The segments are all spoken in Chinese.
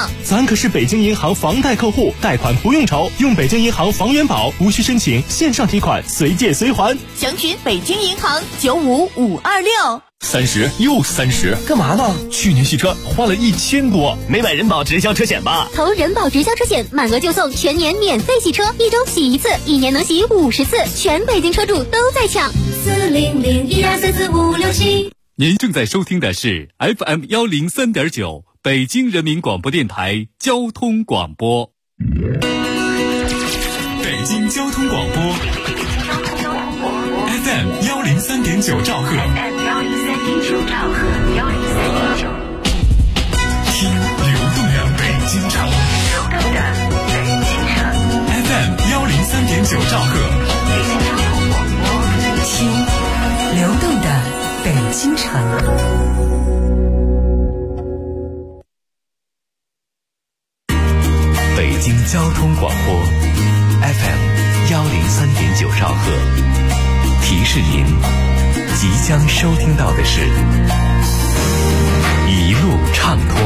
呢。 咱可是北京银行房贷客户，贷款不用愁，用北京银行房源保，无需申请，线上提款，随借随还。 详询北京银行95526。 30又30， 干嘛呢？ 去年洗车花了1000多， 没买人保直销车险吧？ 投人保直销车险，满额就送全年免费洗车，1周洗1次，1年能洗50次，全北京车主都在抢。400124456 您正在收听的是 FM103.9北京人民广播电台交通广播。 北京交通广播 FM103.9兆赫，听流动的北京城，FM103.9兆赫， 听流动的北京城。 北京交通广播 FM103.9兆赫，提示您即将收听到的是一路畅通。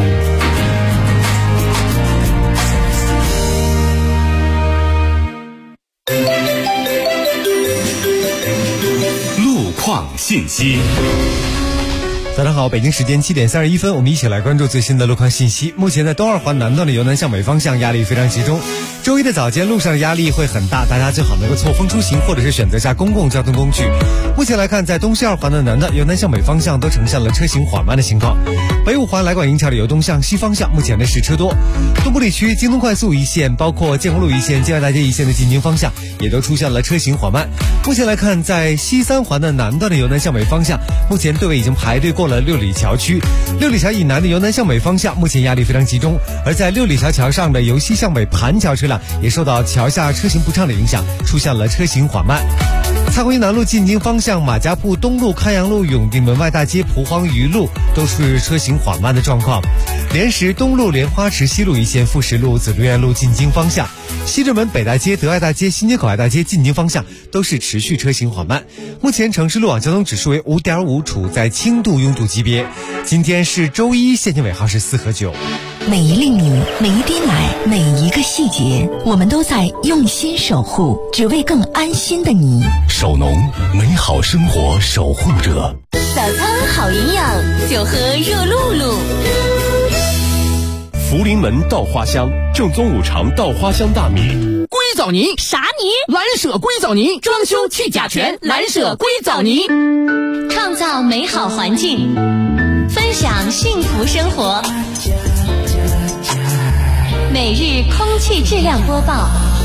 路况信息。 早上好，北京时间7点31分，我们一起来关注最新的路况信息。目前在东二环南段的由南向北方向压力非常集中，周一的早间路上的压力会很大，大家最好能够错峰出行，或者是选择下公共交通工具。目前来看，在东西二环的南段由南向北方向都呈现了车行缓慢的情况。北五环来广营桥的由东向西方向目前的是车多。东部地区京东快速一线，包括建国路一线、建外大街一线的进京方向也都出现了车行缓慢。目前来看，在西三环的南段的由南向北方向，目前队尾已经排队过了六里桥区。六里桥以南的由南向北方向目前压力非常集中，而在六里桥桥上的由西向北盘桥车辆也受到桥下车行不畅的影响，出现了车行缓慢。蔡邕营南路进京方向马家铺东路、开阳路、永定门外大街、蒲黄榆路都是车行缓慢的状况。莲石东路、莲花池西路一线、富石路、紫竹院路进京方向，西直门北大街、德爱大街、新街口外大街进京方向都是持续车行缓慢。目前城市路网交通指数为5.5，处在轻度拥堵级别。今天是周一，现金尾号是4和9。 每一粒米，每一滴奶，每一个细节，我们都在用心守护，只为更安心的你。 首农，美好生活守护者。 早餐好营养，就喝热露露。 福临门稻花香，正宗五常稻花香大米。 硅藻泥啥泥？ 蓝舍硅藻泥，装修去甲醛，蓝舍硅藻泥。 创造美好环境，分享幸福生活。每日空气质量播报。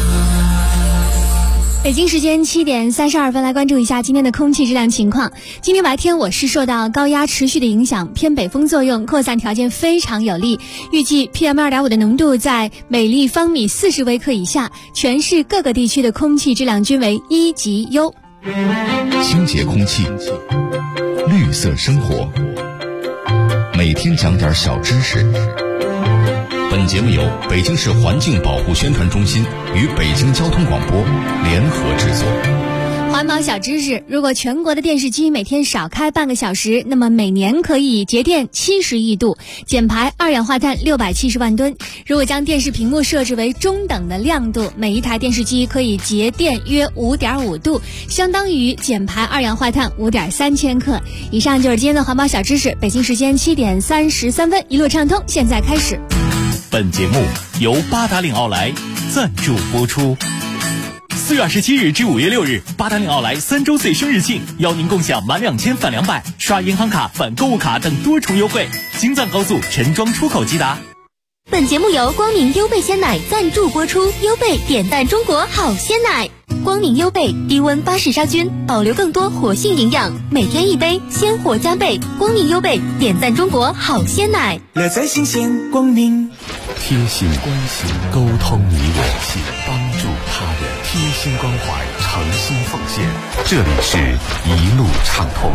北京时间7点32分，来关注一下今天的空气质量情况。今天白天我市受到高压持续的影响，偏北风作用，扩散条件非常有利。预计 PM2.5 的浓度在每立方米40微克以下，全市各个地区的空气质量均为1级优。 清洁空气，绿色生活，每天讲点小知识。本节目由北京市环境保护宣传中心与北京交通广播联合制作。 环保小知识：如果全国的电视机每天少开半个小时，那么每年可以节电70亿度，减排二氧化碳670万吨。如果将电视屏幕设置为中等的亮度，每一台电视机可以节电约5.5度，相当于减排二氧化碳5.3千克。以上就是今天的环保小知识。北京时间7点33分，一路畅通，现在开始。 本节目由八达岭奥莱赞助播出。4月27日至5月6日，八达岭奥莱3周岁生日庆，邀您共享满2000返200，刷银行卡返购物卡等多重优惠。京藏高速陈庄出口即达。 本节目由光明优贝鲜奶赞助播出，优贝点赞中国好鲜奶。光明优贝低温巴氏杀菌，保留更多活性营养，每天一杯，鲜活加倍。光明优贝点赞中国好鲜奶。 乐在新鲜，光明贴心关心，沟通你我，帮助他人，贴心关怀，诚心奉献。这里是一路畅通。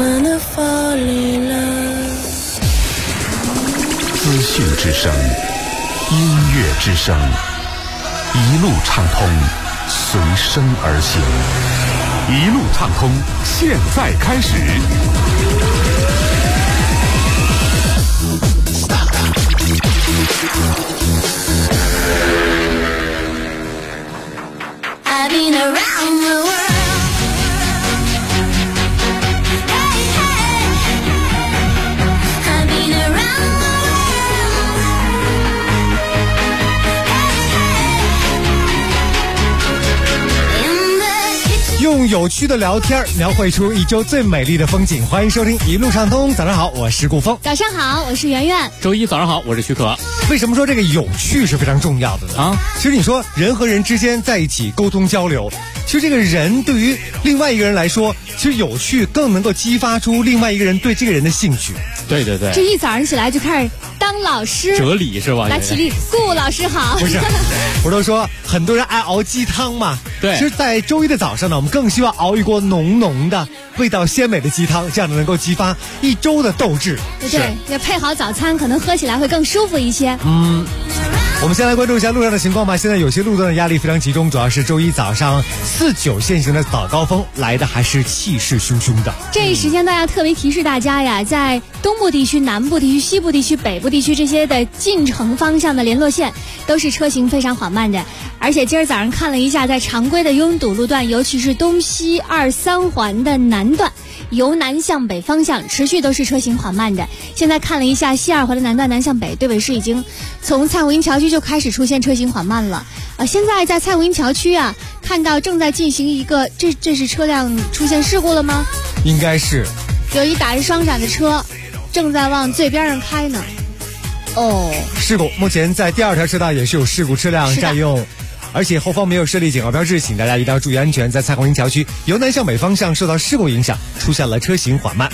资讯之声，音乐之声，一路畅通，随声而行。一路畅通，现在开始。 用有趣的聊天描绘出一周最美丽的风景。欢迎收听一路畅通。早上好，我是顾峰。 早上好，我是圆圆。 周一早上好，我是许可。 为什么说这个有趣是非常重要的呢？啊，其实你说人和人之间在一起沟通交流，其实这个人对于另外一个人来说，其实有趣更能够激发出另外一个人对这个人的兴趣。 对对对， 这一早上起来就开始当老师， 哲理是吧？ 来起立，顾老师好。 不是，我都说很多人爱熬鸡汤嘛。 对， 其实，在周一的早上呢，我们更希望熬一锅浓浓的、味道鲜美的鸡汤，这样能够激发一周的斗志。 对，要配好早餐，可能喝起来会更舒服一些。 我们先来关注一下路上的情况吧。现在有些路段的压力非常集中，主要是周一早上4-9限行的早高峰来的还是气势汹汹的。 这一时间段要特别提示大家呀，在东部地区、南部地区、西部地区、北部地区这些的进城方向的联络线都是车行非常缓慢的。而且今儿早上看了一下，在常规的拥堵路段，尤其是东西2、3环的南段，由南向北方向持续都是车行缓慢的。现在看了一下西2环的南段南向北，对尾市已经从蔡胡营桥区就开始出现车行缓慢了。现在在蔡胡营桥区啊，看到正在进行一个，这是车辆出现事故了吗？ 应该是有一打着双闪的车正在往最边上开呢。 事故目前在第2条车道也是有事故，车辆占用，而且后方没有设立警告标志，请大家一定要注意安全。在蔡胡营桥区由南向北方向受到事故影响，出现了车行缓慢。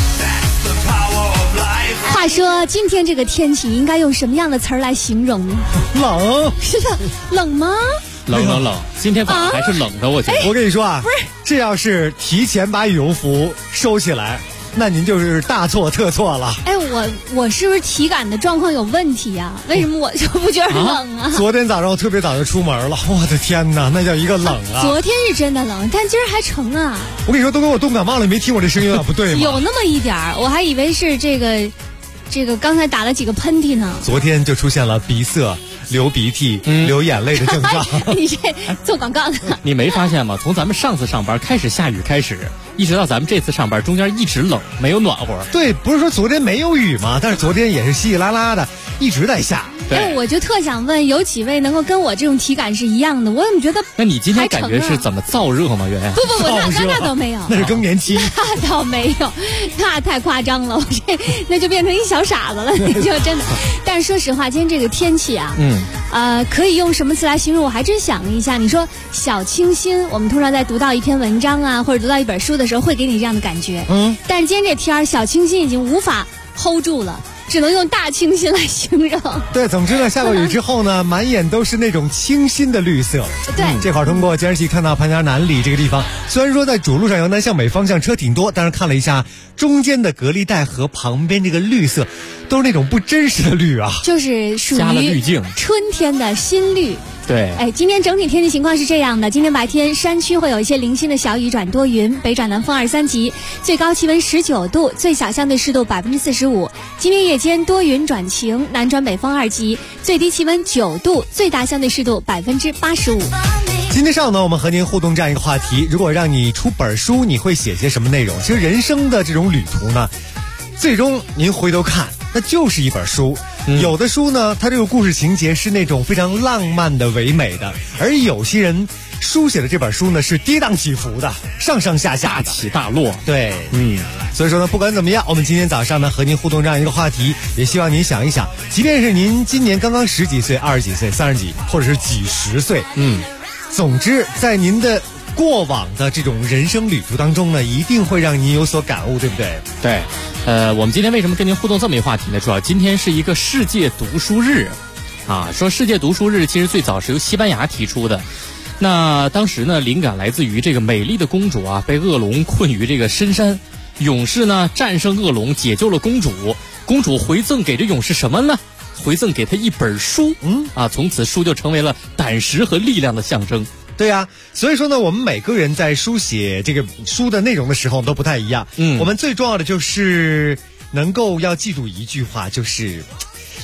话说今天这个天气应该用什么样的词儿来形容呢？ 冷。 是的，冷吗？ 冷，今天早上还是冷的，我觉得。 我跟你说啊， 不是， 这要是提前把羽绒服收起来，那您就是大错特错了。 我是不是体感的状况有问题呀？为什么我就不觉得冷啊？ 昨天早上我特别早就出门了，我的天哪，那叫一个冷啊！ 昨天是真的冷，但今儿还成啊！ 我跟你说，都跟我冻感冒了，你没听我这声音啊？不对吗？ 有那么一点儿，我还以为是这个刚才打了几个喷嚏呢。 昨天就出现了鼻塞、流鼻涕、流眼泪的症状。 你这做广告的， 你没发现吗？从咱们上次上班开始下雨开始，一直到咱们这次上班，中间一直冷，没有暖和。 对，不是说昨天没有雨吗？但是昨天也是稀稀拉拉的，一直在下。 我就特想问，有几位能够跟我这种体感是一样的？我怎么觉得？ 那你今天感觉是怎么燥热吗？圆圆？ 不，那倒没有， 那是更年期。 那倒没有，那太夸张了，那就变成一小傻子了，那就真的。但是说实话，今天这个天气啊，可以用什么词来形容？我还真想了一下。你说小清新，我们通常在读到一篇文章啊，或者读到一本书的时候，会给你这样的感觉。但是今天这天小清新已经无法 hold 住了。只能用大清新来形容。 对，总之呢，下过雨之后呢，满眼都是那种清新的绿色。 对， 这会儿通过监视器看到潘家南里这个地方，虽然说在主路上由南向北方向车挺多，但是看了一下中间的隔离带和旁边这个绿色，都是那种不真实的绿啊， 就是属于加了滤镜， 春天的新绿。 对， 今天整体天气情况是这样的：今天白天山区会有一些零星的小雨转多云，北转南风2、3级，最高气温19度，最小相对湿度45%。今天夜间多云转晴，南转北风2级，最低气温9度，最大相对湿度85%。 今天上午呢，我们和您互动这样一个话题：如果让你出本书，你会写些什么内容？其实人生的这种旅途呢，最终您回头看，那就是一本书。有的书呢，它这个故事情节是那种非常浪漫的、唯美的，而有些人书写的这本书呢是跌宕起伏的，上上下下大起大落。 对，所以说呢，不管怎么样，我们今天早上呢和您互动这样一个话题，也希望您想一想，即便是您今年刚刚10几岁、20几岁、30几，或者是几十岁，总之在您的过往的这种人生旅途当中呢，一定会让您有所感悟，对不对？ 对。我们今天为什么跟您互动这么一个话题呢？主要今天是一个世界读书日啊。说世界读书日其实最早是由西班牙提出的，那当时呢灵感来自于这个美丽的公主啊被恶龙困于这个深山，勇士呢战胜恶龙解救了公主，公主回赠给这勇士什么呢？回赠给他一本书。从此书就成为了胆识和力量的象征。 对啊，所以说呢，我们每个人在书写这个书的内容的时候都不太一样。我们最重要的就是能够要记住一句话，就是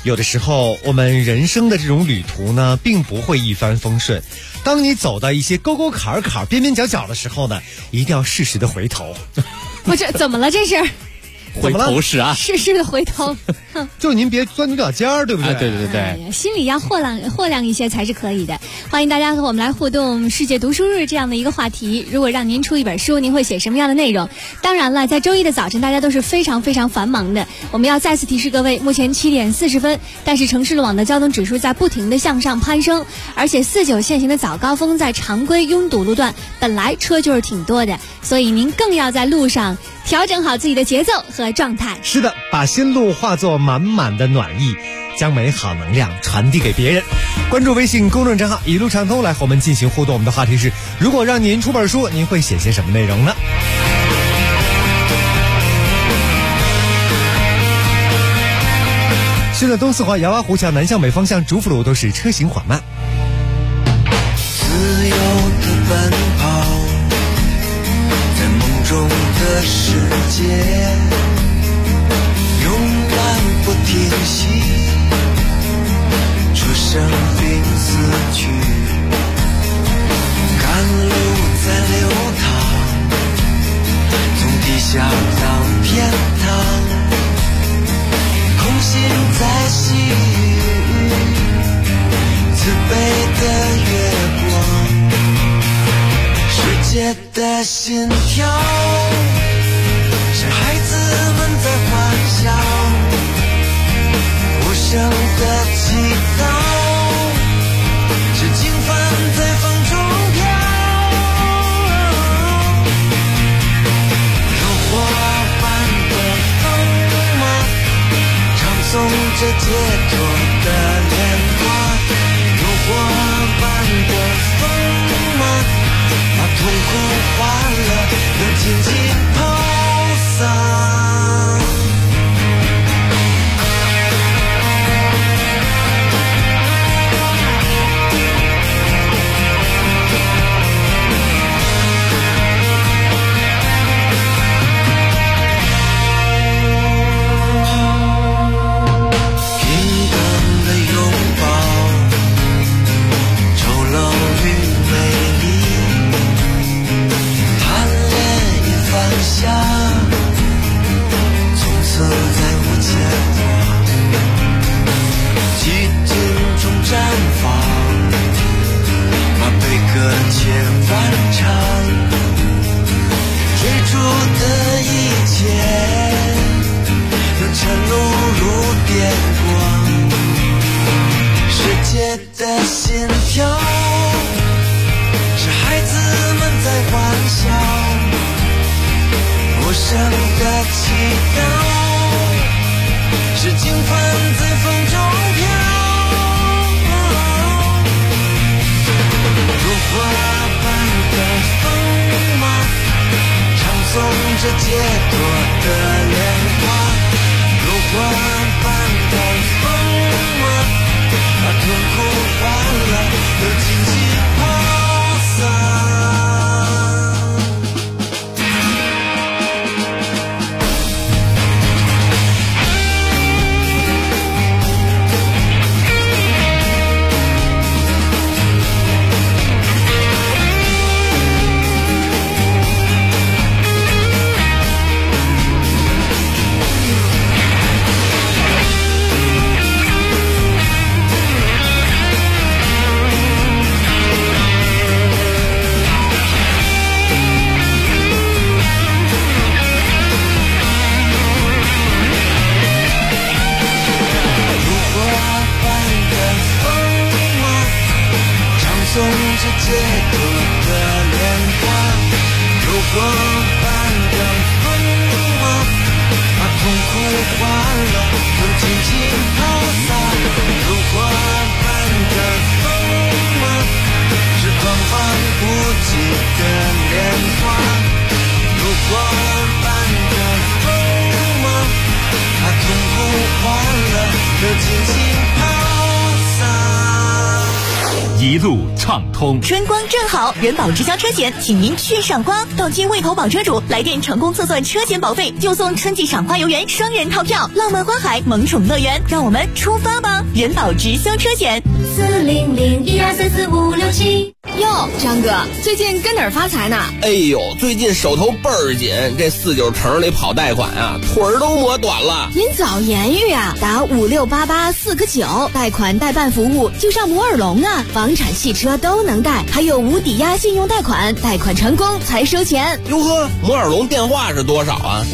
有的时候我们人生的这种旅途呢，并不会一帆风顺。当你走到一些沟沟坎坎、边边角角的时候呢，一定要适时的回头。 我这怎么了？这是？ 回头是啊， 适时的回头。 就您别钻牛角尖儿，对不对？ 对对对、 哎呀，心里要豁亮一些才是可以的。欢迎大家和我们来互动世界读书日这样的一个话题。如果让您出一本书，您会写什么样的内容？当然了，在周一的早晨，大家都是非常非常繁忙的。我们要再次提示各位，目前7点40分，但是城市路网的交通指数在不停的向上攀升，而且49限行的早高峰在常规拥堵路段本来车就是挺多的，所以您更要在路上调整好自己的节奏和状态。 是的，把心路化作满满的暖意，将美好能量传递给别人。关注微信公众账号一路畅通，来和我们进行互动。我们的话题是，如果让您出本书，您会写些什么内容呢？现在东四环瑶洼湖桥南向北方向主辅路都是车行缓慢。 自由的奔跑，在梦中的世界，勇敢不停息，出生并死去，甘露在流淌，从地下到天堂，空心在细雨，慈悲的月光，世界的心跳，是孩子们在欢笑，无声的祈祷，是经幡在风中飘，如火般的风吗？唱诵着解脱的莲花，如火般的风吗？把痛苦欢乐都尽情抛洒。平等的拥抱，丑陋与美丽，贪恋与放下，从此再无牵挂，寂静中绽放，把悲歌切欢唱，追逐的一切能沉入如电光，世界的心跳，是孩子们在欢笑，无声的祈祷，是经幡在风中飘，如火般的风吗？唱诵着解脱的莲花，如火般的风吗？把痛苦欢乐都尽情抛洒。送着解脱的莲花，如火般的风吗？把痛苦欢乐都尽情抛洒，如火般的风吗？是狂放不羁的莲花，如火般的风吗？把痛苦欢乐都尽情抛洒。 一路畅通。 春光正好，人保直销车险，请您去赏花。到期未投保车主来电成功测算车险保费，就送春季赏花游园双人套票，浪漫花海萌宠乐园。让我们出发吧！人保直销车险 40012344567。 哟，张哥，最近跟哪儿发财呢？ 哎呦，最近手头倍儿紧，这49城里跑贷款啊，腿儿都磨短了。 您早言语啊，打5688-4个9，贷款代办服务就上摩尔龙啊，房产、汽车都能贷，还有无抵押信用贷款，贷款成功才收钱。 哟呵，摩尔龙电话是多少啊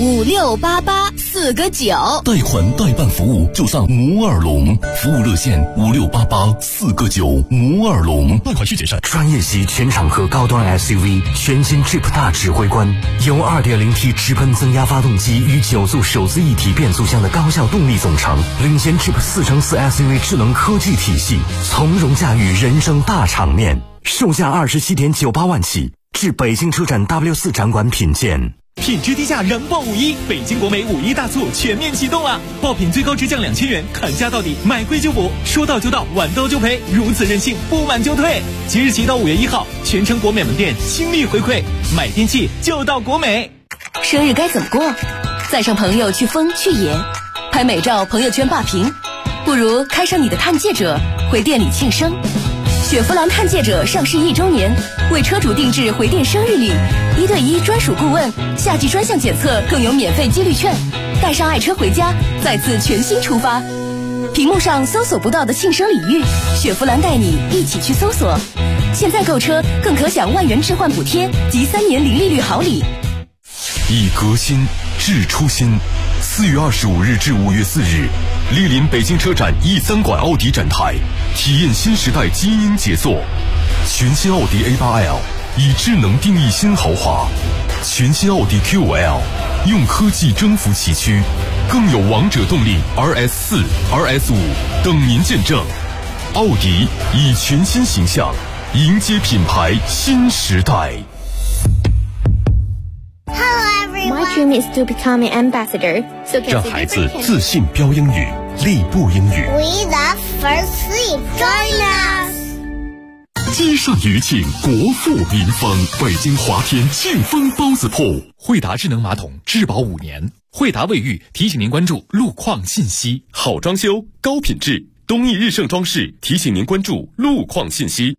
？5688-4个9， 贷款代办服务就上摩尔龙，服务热线5688-4个9，摩尔龙，贷款需谨慎。 专业级全场合高端 SUV 全新 Jeep 大指挥官，由 2.0T 直喷增压发动机与9速手自一体变速箱的高效动力总成，领先 Jeep 4x4 SUV 智能科技体系，从容驾驭人生大场面。售价27.98万起，至北京车展 W4 展馆品鉴。 品质低价燃爆5·1，北京国美5·1大促全面启动了，爆品最高直降2000元，砍价到底，买贵就补，说到就到，晚到就赔，如此任性，不满就退。即日起到5月1号，全城国美门店倾力回馈，买电器就到国美。 生日该怎么过？载上朋友去疯去野，拍美照朋友圈霸屏，不如开上你的探界者，回店里庆生。雪佛兰探界者上市1周年，为车主定制回电生日礼，1对1专属顾问，夏季专项检测更有免费激励券，带上爱车回家，再次全新出发。屏幕上搜索不到的庆生礼遇，雪佛兰带你一起去搜索。现在购车更可享万元置换补贴及3年零利率好礼。 以革新治初心。4月25日至5月4日，莅临北京车展E3馆奥迪展台，体验新时代基因杰作。全新奥迪 A8L 以智能定义新豪华，全新奥迪 Q5L 用科技征服崎岖，更有王者动力 RS4、RS5 等您见证。奥迪以全新形象迎接品牌新时代。 My dream is to become an ambassador. So 让孩子自信标英语，立步英语。 We love first sleep. Join us. 街上余庆，国富民丰。北京华天庆丰包子铺， 惠达智能马桶质保5年。惠达卫浴提醒您关注路况信息。 好装修，高品质。东义日盛装饰提醒您关注路况信息。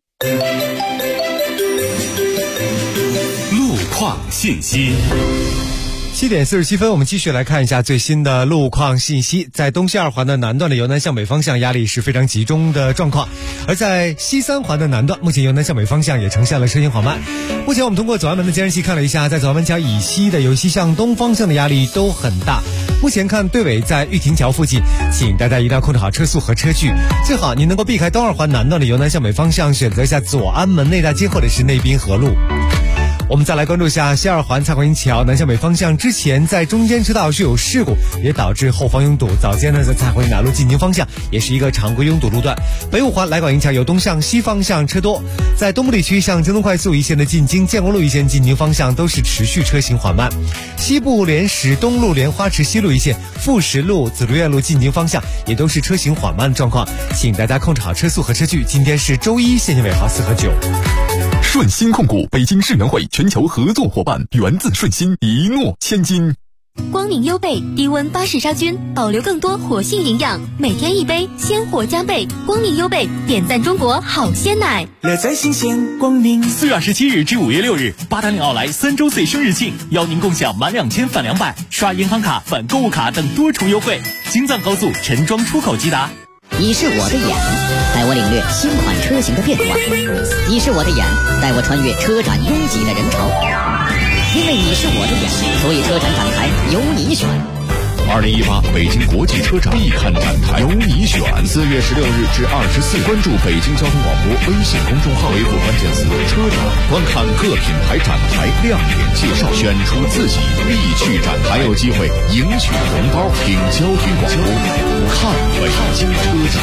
路况信息。 7点47分，我们继续来看一下最新的路况信息。在东西2环的南段的由南向北方向压力是非常集中的状况，而在西3环的南段，目前由南向北方向也呈现了车型缓慢。目前我们通过左安门的监视器看了一下，在左安门桥以西的由西向东方向的压力都很大。目前看队尾在玉亭桥附近，请大家一定要控制好车速和车距，最好您能够避开东2环南段的由南向北方向，选择一下左安门内大街或者是内滨河路。我们再来关注一下西2环蔡国营桥南向北方向，之前在中间车道是有事故，也导致后方拥堵。早间呢，在蔡国营南路进京方向也是一个常规拥堵路段。北5环来广营桥由东向西方向车多，在东部地区向京东快速一线的进京、建国路一线进京方向都是持续车行缓慢。西部莲石东路莲花池西路一线、富石路、紫竹院路进京方向也都是车行缓慢的状况，请大家控制好车速和车距。今天是周一，限行尾号4和9。 顺鑫控股北京世园会全球合作伙伴，源自顺鑫，一诺千金。 光明优贝低温巴氏杀菌，保留更多活性营养，每天1杯，鲜活加倍。光明优贝点赞中国好鲜奶， 乐在新鲜光明。 4月27日至5月6日，八达岭奥莱3周岁生日庆，邀您共享满2000返200，刷银行卡返购物卡等多重优惠。京藏高速陈庄出口即达。 你是我的眼，带我领略新款车型的变化；你是我的眼，带我穿越车展拥挤的人潮。因为你是我的眼，所以车展展台由你选。 2018北京国际车展必看展台，由你选。4月16日至24日，关注北京交通广播微信公众号，回复关键词“车展”，观看各品牌展台亮点介绍，选出自己必去展台，还有机会赢取红包。听交通广播，看北京车展。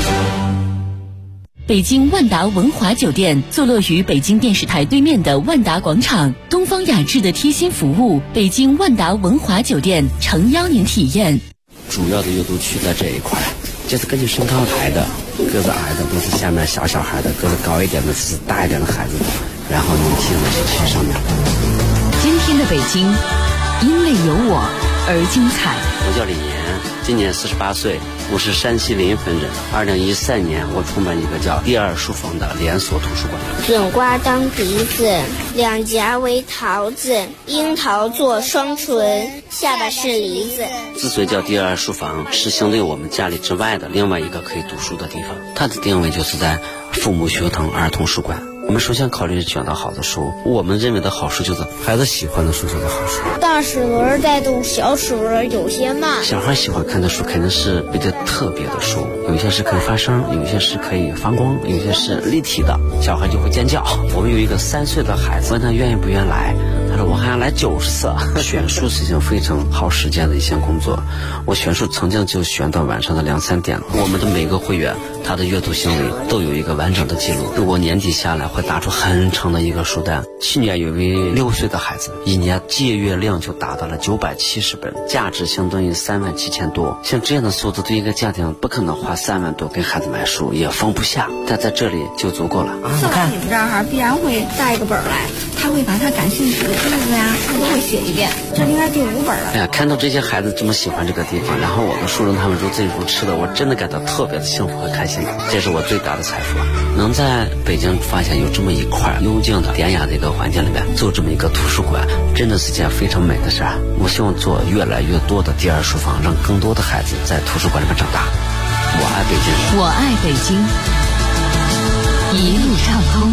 北京万达文华酒店坐落于北京电视台对面的万达广场，东方雅致的贴心服务，北京万达文华酒店诚邀您体验。 主要的阅读区在这一块， 这是根据身高来的，个子矮的都是下面小孩的，个子高一点的是大一点的孩子，然后年轻人是去上面。 今天的北京，因为有我而精彩。 我叫李岩，今年48岁，我是山西临汾人。2013年，我创办一个叫第二书房的连锁图书馆。 种瓜当鼻子，两颊为桃子，樱桃做双唇，下巴是梨子。 之所以叫第二书房，是相对我们家里之外的另外一个可以读书的地方。它的定位就是在父母学堂儿童书馆。我们首先考虑选到好的书，我们认为的好书就是孩子喜欢的书就是好书。 大齿轮带动小齿轮有些慢。 小孩喜欢看的书肯定是比较特别的书，有些是可以发声，有些是可以发光，有些是立体的，小孩就会尖叫。我们有一个3岁的孩子，问他愿意不愿意来，他说我还要来90次。选书是一件非常耗时间的一项工作，我选书曾经就选到晚上的2、3点。我们的每个会员他的阅读行为都有一个完整的记录，如果年底下来会打出很长的一个书单。去年有一位6岁的孩子，一年借阅量就达到了970本，价值相当于37000多。像这样的数字，对一个家庭不可能花3万多给孩子买书，也放不下，但在这里就足够了。 送到你们这儿必然会带一个本来，他会把他感兴趣的句子呀，他都会写一遍。这应该第5本了。 哎呀，看到这些孩子这么喜欢这个地方，然后我的书让他们如醉如痴的，我真的感到特别的幸福和开心。这是我最大的财富啊！能在北京发现有这么一块幽静的、典雅的一个环境里面做这么一个图书馆，真的是件非常美的事儿。我希望做越来越多的第二书房，让更多的孩子在图书馆里面长大。我爱北京， 我爱北京，一路畅通。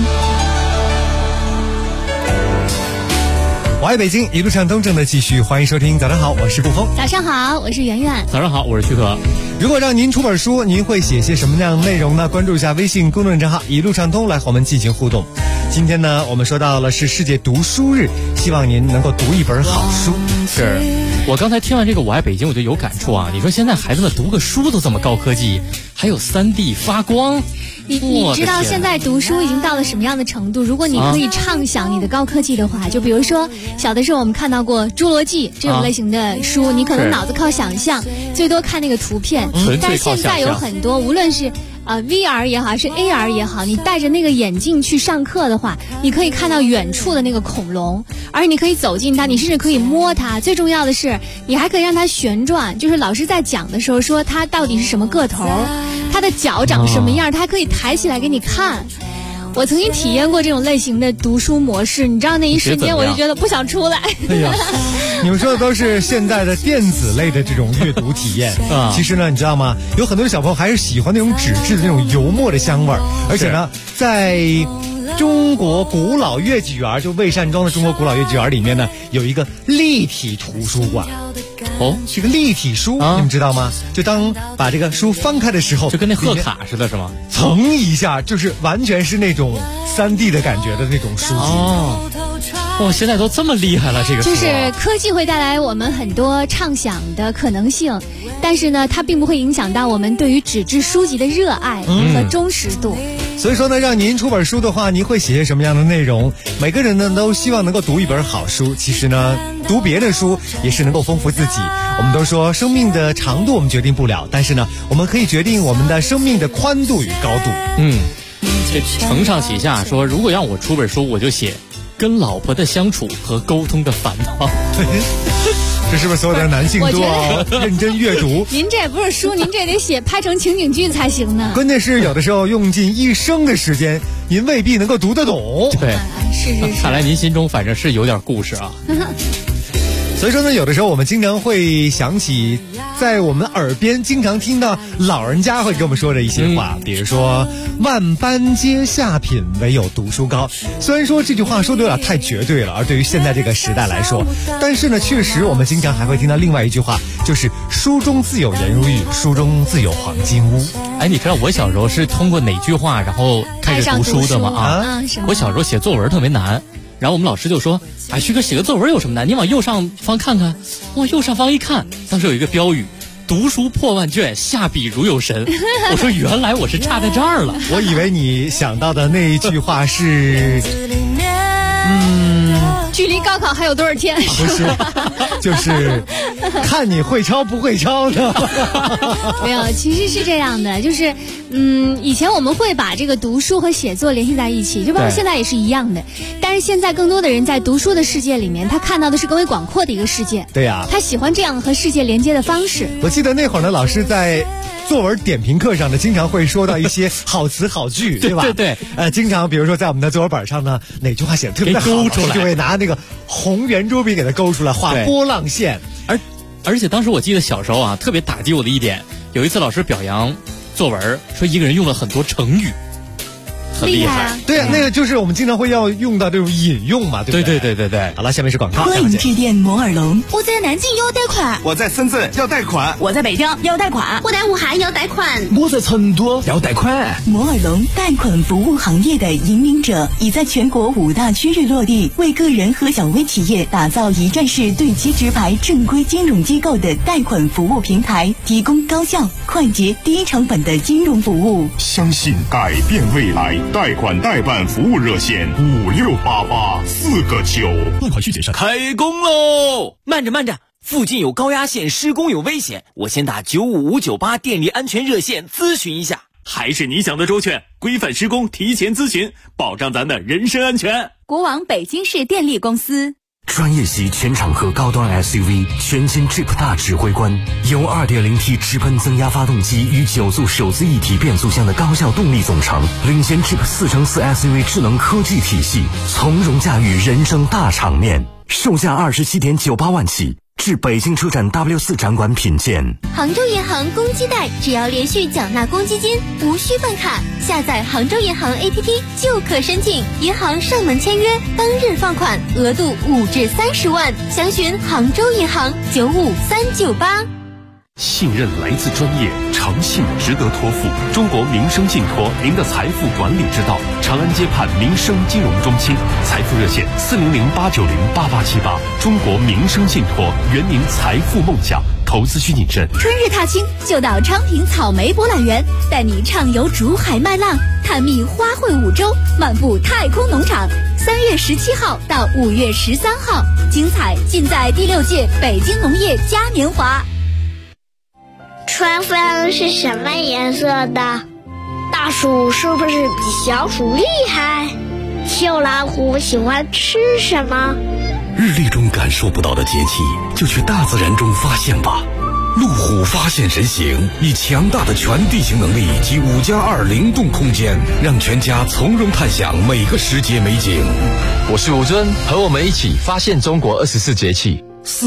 我爱北京，一路畅通正的继续，欢迎收听。早上好，我是顾峰。 早上好，我是圆圆。 早上好，我是徐可。 如果让您出本书，您会写些什么样的内容呢？关注一下微信公众账号一路畅通，来和我们进行互动。今天呢，我们说到了是世界读书日，希望您能够读一本好书。 是我刚才听完这个我爱北京，我就有感触啊。你说现在孩子们读个书都这么高科技，还有3D 发光。 你知道现在读书已经到了什么样的程度？如果你可以畅想你的高科技的话，就比如说小的时候我们看到过《侏罗纪》这种类型的书，你可能脑子靠想象，最多看那个图片。但是现在有很多，无论是VR 也好，还是 AR 也好，你戴着那个眼镜去上课的话，你可以看到远处的那个恐龙，而你可以走近它，你甚至可以摸它。最重要的是，你还可以让它旋转，就是老师在讲的时候说它到底是什么个头，它的脚长什么样，它还可以抬起来给你看。我曾经体验过这种类型的读书模式，你知道那一瞬间我就觉得不想出来。 哎呀，你们说的都是现在的电子类的这种阅读体验。其实呢，你知道吗？有很多小朋友还是喜欢那种纸质的那种油墨的香味儿，而且呢，在中国古老乐器园，就魏善庄的中国古老乐器园里面呢，有一个立体图书馆。 哦， 这个立体书，你们知道吗？就当把这个书翻开的时候， 就跟那贺卡似的，是吗？ 噌一下，就是完全是那种3D 的感觉的那种书籍。 哦，现在都这么厉害了，这个就是科技会带来我们很多畅想的可能性，但是呢，它并不会影响到我们对于纸质书籍的热爱和忠实度。 所以说呢，让您出本书的话，您会写些什么样的内容？每个人呢都希望能够读一本好书。其实呢，读别的书也是能够丰富自己。我们都说生命的长度我们决定不了，但是呢，我们可以决定我们的生命的宽度与高度。 这承上启下说，如果让我出本书，我就写跟老婆的相处和沟通的烦恼。 这是不是所有的男性都要认真阅读？ 您这也不是书，您这得写拍成情景剧才行呢。 关键是有的时候用尽一生的时间，您未必能够读得懂。 对， 是。 看来您心中反正是有点故事啊。 所以说呢，有的时候我们经常会想起，在我们耳边经常听到老人家会跟我们说的一些话，比如说万般皆下品，唯有读书高。虽然说这句话说的有点太绝对了，而对于现在这个时代来说，但是呢，确实我们经常还会听到另外一句话，就是书中自有颜如玉，书中自有黄金屋。 哎，你知道我小时候是通过哪句话然后开始读书的吗？我小时候写作文特别难。然后我们老师就说：“哎，徐哥写个作文有什么难？你往右上方看看。”往右上方一看，当时有一个标语：“读书破万卷，下笔如有神。”我说原来我是差在这儿了。 我以为你想到的那一句话是， 距离高考还有多少天？ 不是，就是看你会抄不会抄的。 没有，其实是这样的，就是以前我们会把这个读书和写作联系在一起，就包括现在也是一样的。但是现在更多的人在读书的世界里面，他看到的是更为广阔的一个世界。 对呀， 他喜欢这样和世界连接的方式。 我记得那会儿呢，老师在作文点评课上呢，经常会说到一些好词好句，对吧？ 对， 经常比如说在我们的作文本上呢，哪句话写的特别好， 勾出来， 就会拿那个红圆珠笔给它勾出来，画波浪线。 而且当时我记得小时候啊，特别打击我的一点，有一次老师表扬作文，说一个人用了很多成语。很厉害， 对啊，那个就是我们经常会要用到这种引用嘛，对不对？ 对。 好了，下面是广告。 欢迎致电摩尔龙。 我在南京要贷款， 我在深圳要贷款， 我在北京要贷款， 我在武汉要贷款， 我在成都要贷款。 摩尔龙贷款服务行业的引领者，已在全国5大区域落地，为个人和小微企业打造一站式对接直排正规金融机构的贷款服务平台，提供高效、快捷、低成本的金融服务。 相信改变未来，贷款代办服务热线568849，贷款续简上。 开工喽！慢着，附近有高压线施工有危险，我先打95598电力安全热线咨询一下。 还是你想的周全，规范施工提前咨询，保障咱的人身安全。 国网北京市电力公司。 专业级全场合高端 SUV 全新 Jeep 大指挥官，由 2.0T 直喷增压发动机与9速手自一体变速箱的高效动力总成，领先 Jeep 4×4 SUV 智能科技体系，从容驾驭人生大场面，售价27.98万起。至北京车展 W4 展馆品鉴。 杭州银行公积贷，只要连续缴纳公积金，无需办卡，下载杭州银行 APP 就可申请，银行上门签约，当日放款，额度5至30万。详询杭州银行95398。 信任来自专业，诚信值得托付。中国民生信托，您的财富管理之道。长安街畔民生金融中心，财富热线400-890-8878。中国民生信托，圆您财富梦想。投资需谨慎。 春日踏青就到昌平草莓博览园，带你畅游竹海麦浪，探秘花卉五洲，漫步太空农场。3月17号到5月13号，精彩尽在第6届北京农业嘉年华。 春分是什么颜色的？大鼠是不是比小鼠厉害？秋老虎喜欢吃什么？ 日历中感受不到的节气，就去大自然中发现吧。路虎发现神行，以强大的全地形能力及5+2灵动空间，让全家从容探享每个时节美景。 我是吴尊，和我们一起发现中国24节气。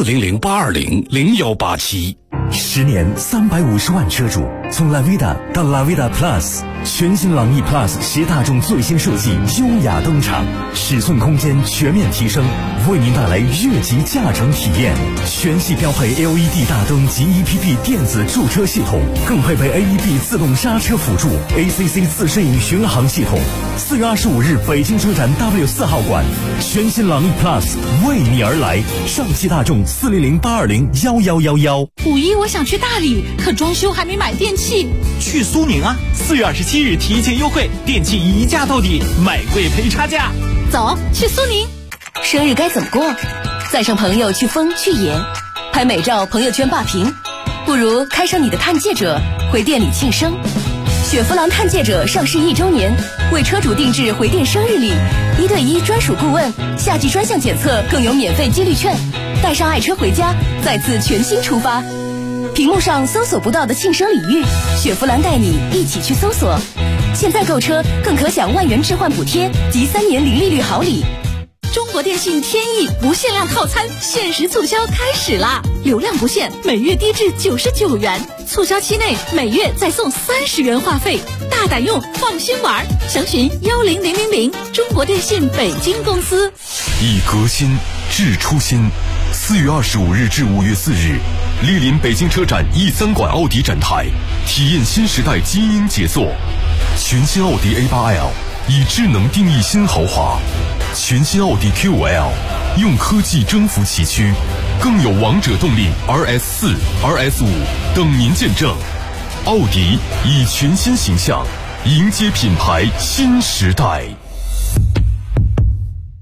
400-820-0187。 10年350万车主，从 Lavida 到 Lavida Plus， 全新朗逸 Plus 携大众最新设计，优雅登场，尺寸空间全面提升，为您带来越级驾乘体验。全系标配 LED 大灯及 EPP 电子驻车系统，更配备 AEB 自动刹车辅助 ，ACC 自适应巡航系统。4月25日北京车展 W4 号馆，全新朗逸 Plus 为你而来。上汽大众400-820-1111。 5一我想去大理，可装修还没买电器。 去苏宁啊！4月27日提前优惠，电器一价到底，买贵赔差价。 走，去苏宁。 生日该怎么过？载上朋友去疯去野，拍美照朋友圈霸屏，不如开上你的探界者，回店里庆生。雪佛兰探界者上市1周年，为车主定制回店生日礼，1对1专属顾问，夏季专项检测更有免费激励券，带上爱车回家，再次全新出发。屏幕上搜索不到的庆生礼遇，雪佛兰带你一起去搜索。现在购车更可享万元置换补贴及3年零利率好礼。 中国电信天翼不限量套餐限时促销开始啦！流量不限，每月低至99元，促销期内每月再送30元话费，大胆用，放心玩。详询10000，中国电信北京公司。 以革新致初心。4月25日至5月4日，莅临北京车展 E3 馆奥迪展台，体验新时代基因杰作。全新奥迪 A8L 以智能定义新豪华，全新奥迪 Q5L 用科技征服崎岖，更有王者动力 RS4、RS5 等您见证。奥迪以全新形象迎接品牌新时代。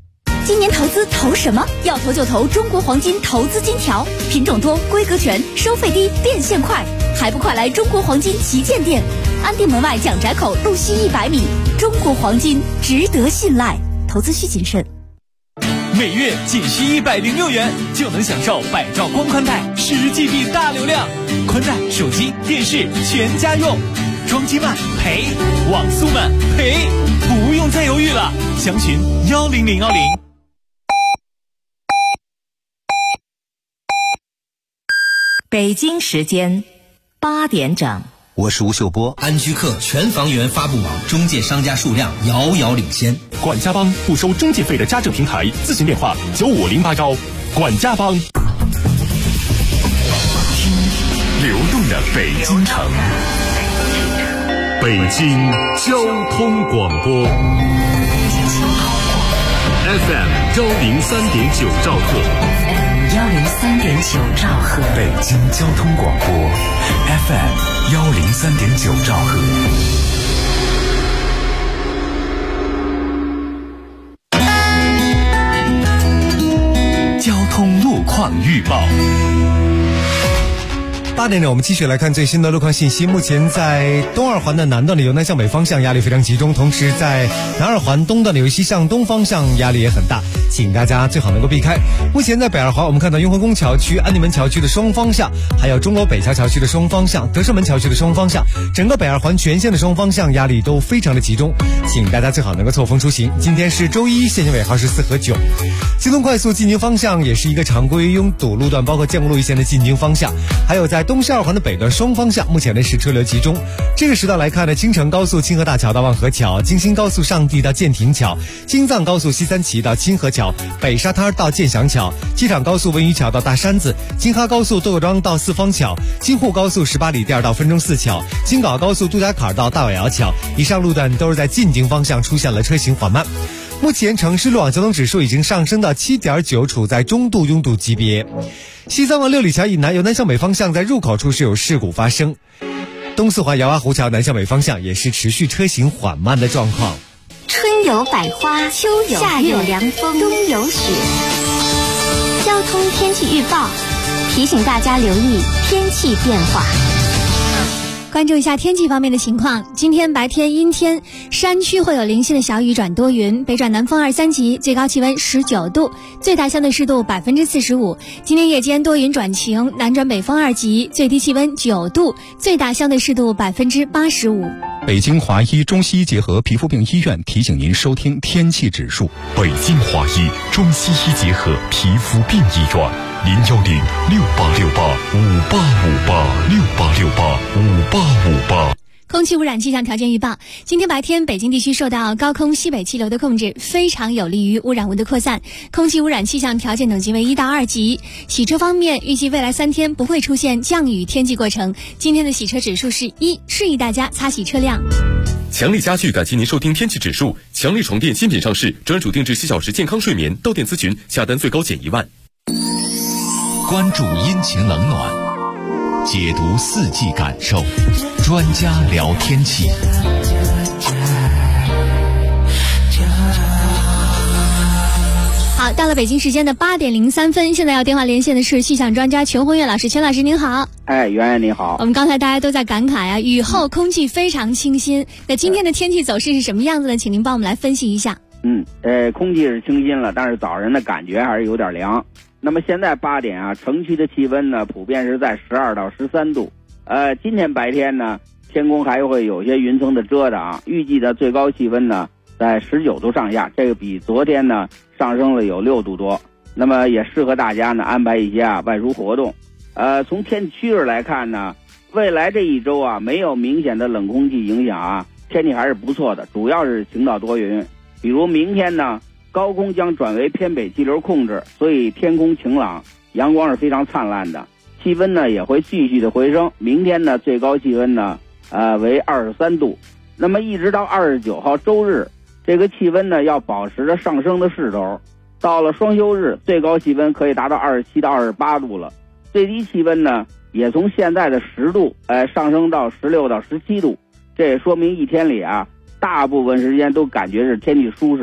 今年投资投什么？要投就投中国黄金投资金条，品种多，规格全，收费低，变现快，还不快来中国黄金旗舰店，安定门外蒋宅口路西100米。中国黄金值得信赖，投资需谨慎。 每月仅需106元就能享受百兆光宽带10GB 大流量，宽带、手机、电视全家用。装机慢赔，网速慢赔，不用再犹豫了，详询10010。 北京时间8点整。 我是吴秀波。 安居客全房源发布网中介商家数量遥遥领先。 管家帮不收中介费的家政平台，咨询电话9508招。管家帮。听流动的北京城，北京交通广播 FM 103.9兆赫。 103.9兆赫， 北京交通广播 FM 103.9兆赫。 交通路况预报。 8点整，我们继续来看最新的路况信息。目前在东二环的南段的由南向北方向压力非常集中，同时在南二环东段的由西向东方向压力也很大，请大家最好能够避开。目前在北二环，我们看到雍和宫桥区、安定门桥区的双方向，还有钟楼北桥桥区的双方向、德胜门桥区的双方向，整个北二环全线的双方向压力都非常的集中，请大家最好能够错峰出行。今天是周一，限行尾号是4和9。京东快速进京方向也是一个常规拥堵路段，包括建国路一线的进京方向，还有在东西二环的北段双方向，目前呢是车流集中。这个时段来看呢，京承高速清河大桥到万河桥，京新高速上地到建亭桥，京藏高速西三旗到清河桥，北沙滩到建祥桥，机场高速文榆桥到大山子，京哈高速窦各庄到四方桥，京沪高速18里店到分钟寺桥，京港高速杜家坎到大尾窑桥。以上路段都是在进京方向出现了车行缓慢。目前城市路网交通指数已经上升到7.9，处在中度拥堵级别。西三环六里桥以南由南向北方向在入口处是有事故发生，东四环姚洼湖桥南向北方向也是持续车行缓慢的状况。 春有百花，秋有夏有凉风，冬有雪。交通天气预报提醒大家留意天气变化。 关注一下天气方面的情况。今天白天阴天，山区会有零星的小雨转多云，北转南风2、3级，最高气温19度，最大相对湿度45%。今天夜间多云转晴，南转北风2级，最低气温9度，最大相对湿度85%。 北京华医中西医结合皮肤病医院提醒您收听天气指数。北京华医中西医结合皮肤病医院，010-6868-5858，6868-5858。 空气污染气象条件预报：今天白天，北京地区受到高空西北气流的控制，非常有利于污染物的扩散，空气污染气象条件等级为1到2级。洗车方面，预计未来3天不会出现降雨天气过程。今天的洗车指数是1，示意大家擦洗车辆。 强力家具感谢您收听天气指数。强力床垫新品上市，专属定制7小时健康睡眠，到店咨询，下单最高减1万。 关注阴晴冷暖，解读四季感受，专家聊天气。 好，到了北京时间的8点03分，现在要电话连线的是气象专家全红月老师。全老师您好。 袁袁你好。 我们刚才大家都在感慨啊，雨后空气非常清新。那今天的天气走势是什么样子呢？请您帮我们来分析一下。 空气是清新了，但是早晨的感觉还是有点凉。那么现在8点啊，城区的气温呢普遍是在12到13度。今天白天呢，天空还会有些云层的遮挡，预计的最高气温呢在19度上下，这个比昨天呢上升了有6度多。那么也适合大家呢安排一些外出活动。从天气趋势来看呢，未来这一周啊没有明显的冷空气影响啊，天气还是不错的，主要是晴到多云。比如明天呢，高空将转为偏北气流控制，所以天空晴朗，阳光是非常灿烂的，气温呢也会继续的回升。明天呢最高气温呢为23度。那么一直到29号周日，这个气温呢要保持着上升的势头。到了双休日，最高气温可以达到27到28度了，最低气温呢也从现在的10度上升到16到17度。这也说明一天里啊大部分时间都感觉是天气舒适的，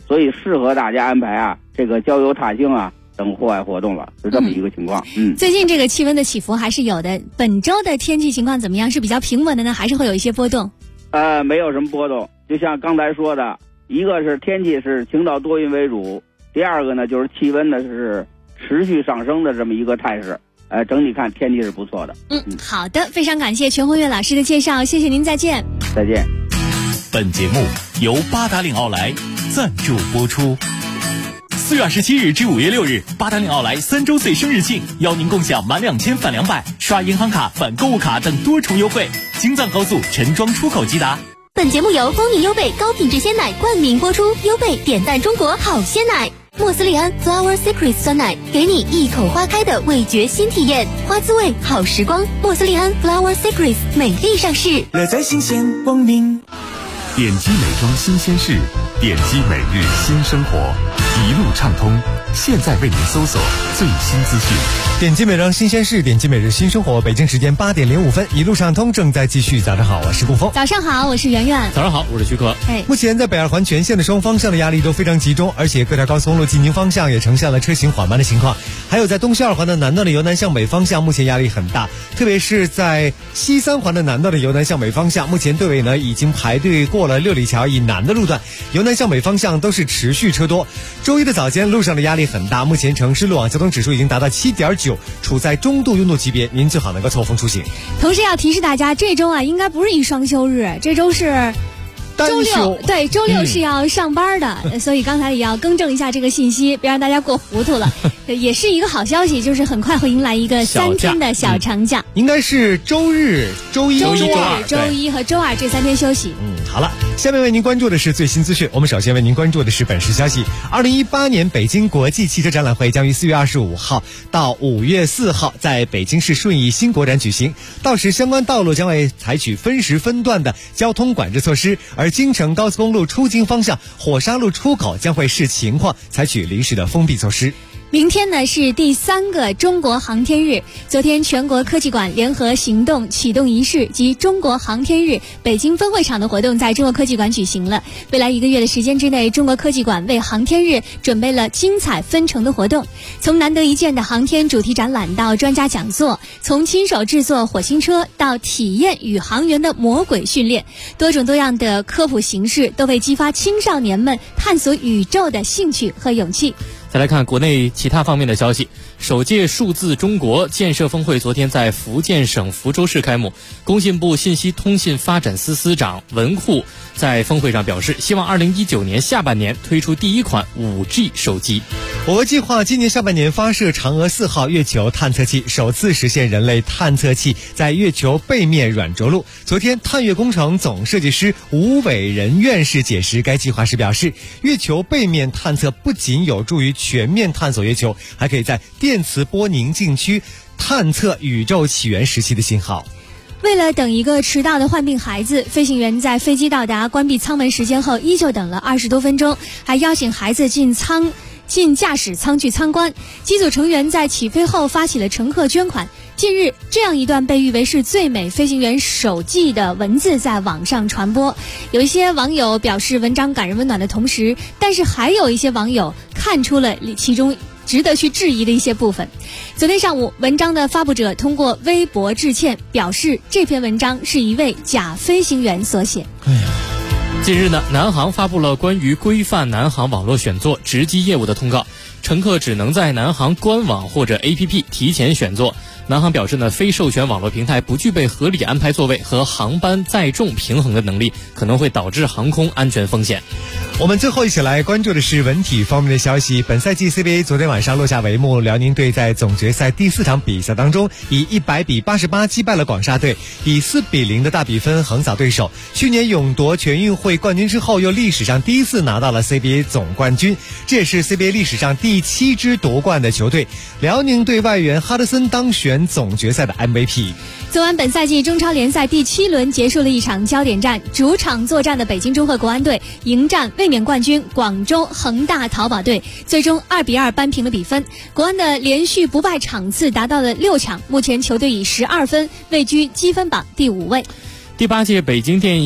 所以适合大家安排啊这个郊游踏青啊等户外活动了，是这么一个情况。 最近这个气温的起伏还是有的。本周的天气情况怎么样？是比较平稳的呢，还是会有一些波动？ 没有什么波动，就像刚才说的，一个是天气是晴到多云为主，第二个呢就是气温呢是持续上升的这么一个态势。整体看天气是不错的。 好的，非常感谢全红月老师的介绍，谢谢您，再见。 再见。 本节目由八达岭奥莱赞助播出。4月27日至5月6日，八达岭奥莱3周岁生日庆，邀您共享满2000返200，刷银行卡返购物卡等多重优惠。京藏高速陈庄出口即达。 本节目由蜂蜜优贝高品质鲜奶冠名播出，优贝点赞中国好鲜奶。莫斯利安 Flower Secrets 酸奶，给你一口花开的味觉新体验，花滋味好时光。莫斯利安 Flower Secrets 美丽上市， 乐在新鲜光明。 点击美妆新鲜事，点击每日新生活，一路畅通。现在为您搜索最新资讯。 点击美妆新鲜事，点击每日新生活。北京时间8点05分，一路畅通正在继续。早上好，我是顾峰。 早上好，我是圆圆。 早上好，我是徐克。 目前在北二环全线的双方向的压力都非常集中，而且各条高速公路进京方向也呈现了车行缓慢的情况。还有在东西二环的南段的由南向北方向，目前压力很大，特别是在西三环的南段的由南向北方向，目前队尾呢已经排队过了六里桥以南的路段，由南向北方向都是持续车多。周一的早间路上的压力很大，目前城市路网交通指数已经达到7.9，处在中度拥堵级别，您最好能够错峰出行。 同时要提示大家，这周啊应该不是一双休日，这周是周六，对，周六是要上班的，所以刚才也要更正一下这个信息，别让大家过糊涂了。也是一个好消息，就是很快会迎来一个3天的小长假， 应该是周日、周一、周一和周二这3天休息。 好了，下面为您关注的是最新资讯。我们首先为您关注的是本时消息：2018年北京国际汽车展览会将于4月25号到5月4号在北京市顺义新国展举行，到时相关道路将会采取分时分段的交通管制措施，而京承高速公路出京方向火沙路出口将会视情况采取临时的封闭措施。 明天呢是第3个中国航天日，昨天全国科技馆联合行动启动仪式及中国航天日北京分会场的活动在中国科技馆举行了。未来1个月的时间之内，中国科技馆为航天日准备了精彩纷呈的活动，从难得一见的航天主题展览到专家讲座，从亲手制作火星车到体验宇航员的魔鬼训练，多种多样的科普形式都为激发青少年们探索宇宙的兴趣和勇气。 再来看国内其他方面的消息，首届数字中国建设峰会昨天在福建省福州市开幕，工信部信息通信发展司司长文库在峰会上表示，希望2019年下半年推出第一款 5G 手机。 我国计划今年下半年发射嫦娥4号月球探测器，首次实现人类探测器在月球背面软着陆。昨天，探月工程总设计师吴伟仁院士解释该计划时表示，月球背面探测不仅有助于全面探索月球，还可以在电磁波宁静区探测宇宙起源时期的信号。 为了等一个迟到的患病孩子，飞行员在飞机到达关闭舱门时间后依旧等了20多分钟，还邀请孩子进驾驶舱去参观。机组成员在起飞后发起了乘客捐款。近日，这样一段被誉为是最美飞行员手记的文字在网上传播，有一些网友表示文章感人温暖的同时，但是还有一些网友看出了其中值得去质疑的一些部分。昨天上午，文章的发布者通过微博致歉，表示这篇文章是一位假飞行员所写。 近日呢，南航发布了关于规范南航网络选座值机业务的通告，乘客只能在南航官网或者 APP 提前选座。南航表示呢，非授权网络平台不具备合理安排座位和航班载重平衡的能力，可能会导致航空安全风险。 我们最后一起来关注的是文体方面的消息。本赛季 CBA 昨天晚上落下帷幕，辽宁队在总决赛第4场比赛当中以100比88击败了广厦队，以4比0的大比分横扫对手。去年勇夺全运会冠军之后，又历史上第一次拿到了 CBA 总冠军，这也是 CBA 历史上第7支夺冠的球队。辽宁队外援哈德森当选总决赛的 MVP。 昨晚本赛季中超联赛第7轮结束了一场焦点战，主场作战的北京中赫国安队迎战卫冕冠军广州恒大淘宝队，最终2比2扳平了比分。国安的连续不败场次达到了6场，目前球队以12分位居积分榜第5位。 第8届北京电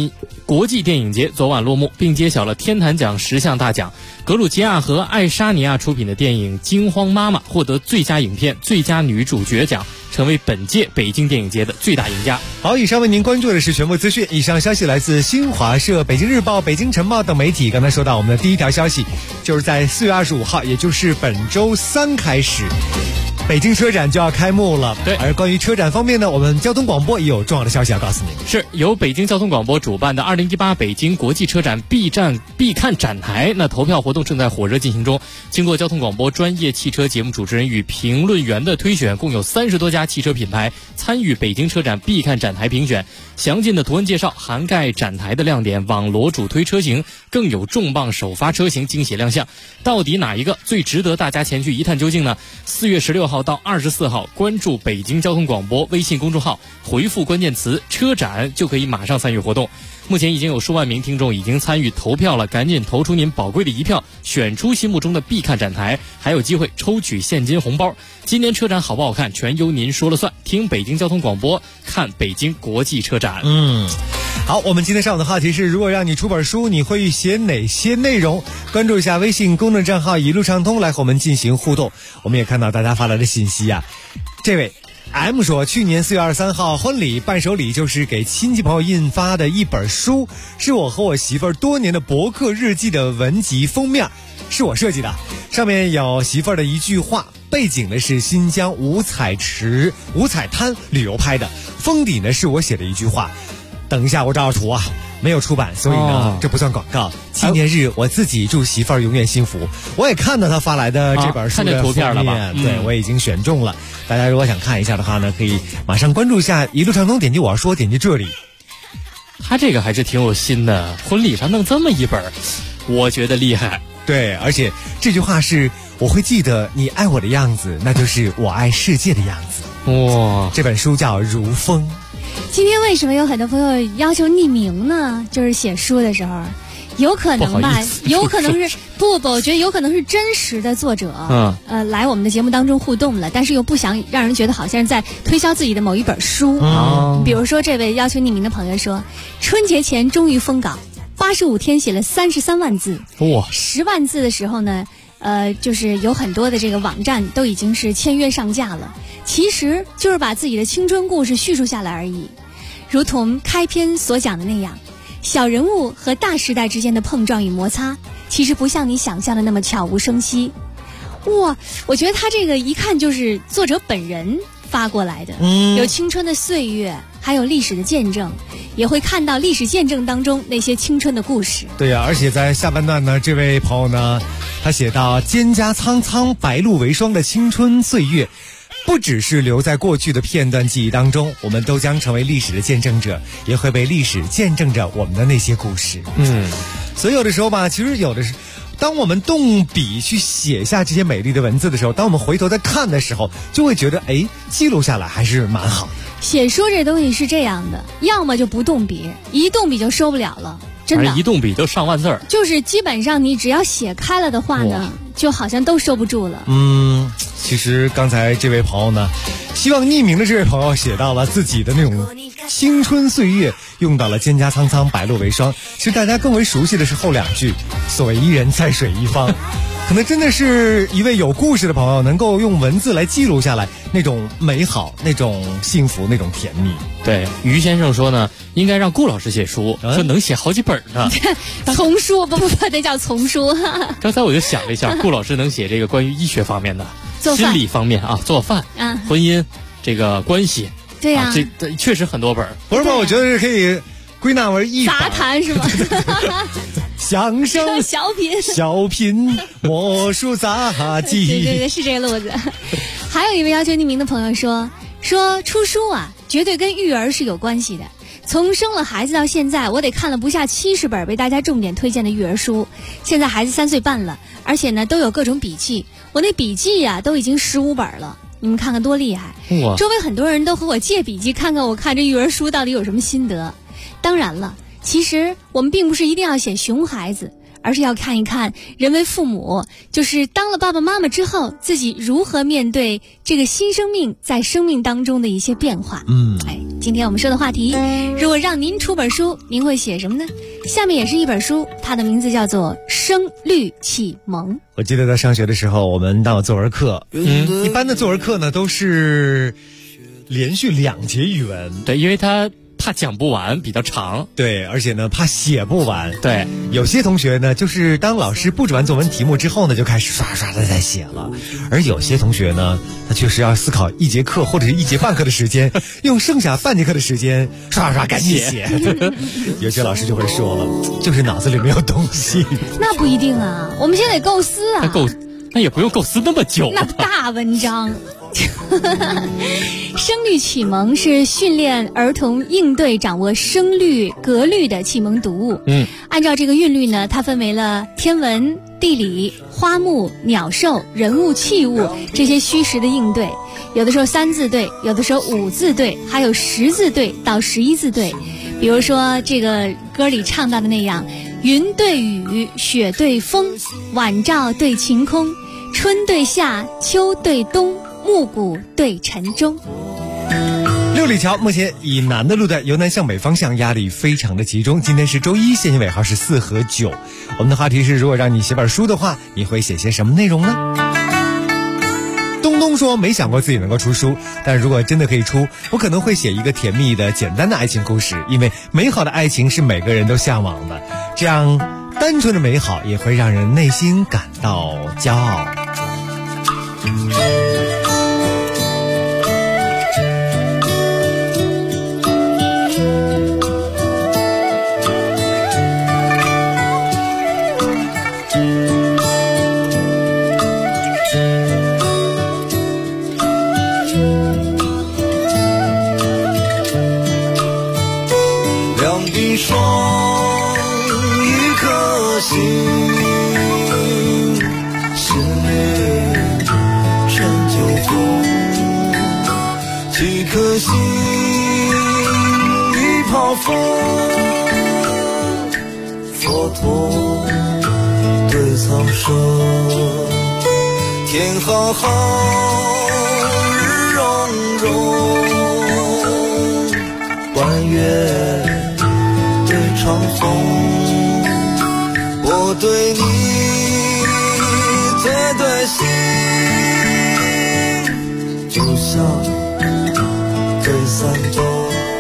国际电影节昨晚落幕，并揭晓了天坛奖10项大奖。格鲁吉亚和爱沙尼亚出品的电影《惊慌妈妈》获得最佳影片、最佳女主角奖，成为本届北京电影节的最大赢家。 好，以上为您关注的是全部资讯。以上消息来自新华社、北京日报、北京晨报等媒体。刚才说到我们的第一条消息，就是在4月25号，也就是本周3开始，北京车展就要开幕了。 对， 而关于车展方面呢，我们交通广播也有重要的消息要告诉您。 是由北京交通广播主办的2018北京国际车展必看展台，那投票活动正在火热进行中。经过交通广播专业汽车节目主持人与评论员的推选，共有30多家汽车品牌参与北京车展必看展台评选。详尽的图文介绍涵盖展台的亮点、网罗主推车型，更有重磅首发车型惊喜亮相。到底哪一个最值得大家前去一探究竟呢？4月16号到24号，关注北京交通广播微信公众号，回复关键词车展，就可以马上参与活动。目前已经有数万名听众已经参与投票了，赶紧投出您宝贵的一票，选出心目中的必看展台，还有机会抽取现金红包。今年车展好不好看，全由您说了算。听北京交通广播，看北京国际车展。 好，我们今天上午的话题是，如果让你出本书，你会写哪些内容？关注一下微信公众账号一路畅通，来和我们进行互动。我们也看到大家发来的信息啊，这位M 说，去年4月23号婚礼伴手礼就是给亲戚朋友印发的一本书，是我和我媳妇儿多年的博客日记的文集封面，是我设计的，上面有媳妇儿的一句话，背景呢是新疆五彩滩旅游拍的，封底呢是我写的一句话。等一下我找找图啊，没有出版，所以呢这不算广告。纪念日我自己祝媳妇儿永远幸福。我也看到他发来的这本书的图片了吧？ 对，我已经选中了。大家如果想看一下的话呢，可以马上关注一下一路畅通，点击我要说，点击这里。 他这个还是挺有心的，婚礼上弄这么一本，我觉得厉害。 对，而且这句话是我会记得你爱我的样子，那就是我爱世界的样子。 哇， 这本书叫《如风》。 今天为什么有很多朋友要求匿名呢？就是写书的时候，有可能吧，有可能是不，我觉得有可能是真实的作者，来我们的节目当中互动了，但是又不想让人觉得好像是在推销自己的某一本书。比如说这位要求匿名的朋友说，春节前终于封稿，85天写了33万字， 哇 ，10万字的时候呢，就是有很多的这个网站都已经是签约上架了，其实就是把自己的青春故事叙述下来而已，如同开篇所讲的那样，小人物和大时代之间的碰撞与摩擦，其实不像你想象的那么悄无声息。哇，我觉得他这个一看就是作者本人发过来的，有青春的岁月，还有历史的见证，也会看到历史见证当中那些青春的故事。 对呀，而且在下半段呢，这位朋友呢，他写到蒹葭苍苍，白露为霜的青春岁月，不只是留在过去的片段记忆当中，我们都将成为历史的见证者，也会被历史见证着我们的那些故事。所以有的时候吧，其实有的是，当我们动笔去写下这些美丽的文字的时候，当我们回头再看的时候，就会觉得记录下来还是蛮好的。 写书这东西是这样的，要么就不动笔，一动笔就收不了了，真的。 一动笔就上万字儿， 就是基本上你只要写开了的话呢，就好像都收不住了。 其实刚才这位朋友呢，希望匿名的这位朋友写到了自己的那种青春岁月，用到了蒹葭苍苍，白露为霜。其实大家更为熟悉的是后两句，所谓伊人在水一方。可能真的是一位有故事的朋友，能够用文字来记录下来那种美好、那种幸福、那种甜蜜。 对，于先生说呢，应该让顾老师写书，说能写好几本呢。 丛书不，得叫丛书。 刚才我就想了一下，顾老师能写这个关于医学方面的、心理方面啊，做饭、婚姻这个关系。 对呀、 这确实很多本。 不是吧？我觉得是可以归纳为一杂谈是吗？ 相声小品魔术杂技。 对，是这个路子。还有一位要求匿名的朋友说出书啊，绝对跟育儿是有关系的。从生了孩子到现在，我得看了不下70本为大家重点推荐的育儿书。现在孩子3岁半了，而且呢都有各种笔记，我那笔记啊都已经15本了。你们看看多厉害！周围很多人都和我借笔记，看看我看这育儿书到底有什么心得。当然了，其实我们并不是一定要写熊孩子， 而是要看一看人为父母，就是当了爸爸妈妈之后，自己如何面对这个新生命在生命当中的一些变化。今天我们说的话题，如果让您出本书，您会写什么呢？下面也是一本书，它的名字叫做《声律启蒙》。 我记得在上学的时候，我们当有作文课，一般的作文课呢都是连续2节语文， 对，因为他怕讲不完，比较长， 对，而且呢怕写不完， 对。 有些同学呢，就是当老师布置完作文题目之后呢，就开始刷刷的在写了，而有些同学呢，他确实要思考1节课或者是1节半课的时间，用剩下半节课的时间刷刷赶紧写。有些老师就会说了，就是脑子里没有东西。 那不一定啊，我们现在得构思啊。 那也不用构思那么久。 那大文章。声律启蒙是训练儿童应对掌握声律格律的启蒙读物。按照这个韵律呢，它分为了天文、地理、花木、鸟兽、人物、器物这些虚实的应对，有的时候3字对，有的时候5字对，还有10字对到11字对。比如说这个歌里唱到的那样，云对雨，雪对风，晚照对晴空，春对夏，秋对冬，暮鼓对晨钟。 六里桥目前以南的路段由南向北方向压力非常的集中。今天是周一，限行尾号是4和9。我们的话题是，如果让你写本书的话，你会写些什么内容呢？东东说没想过自己能够出书，但如果真的可以出，我可能会写一个甜蜜的简单的爱情故事，因为美好的爱情是每个人都向往的，这样单纯的美好也会让人内心感到骄傲。 双一颗心，心里陈旧风，几颗心一泡风，佛陀对苍生，天浩浩，日融融，弯月长风，我对你最对心，就像对三冬。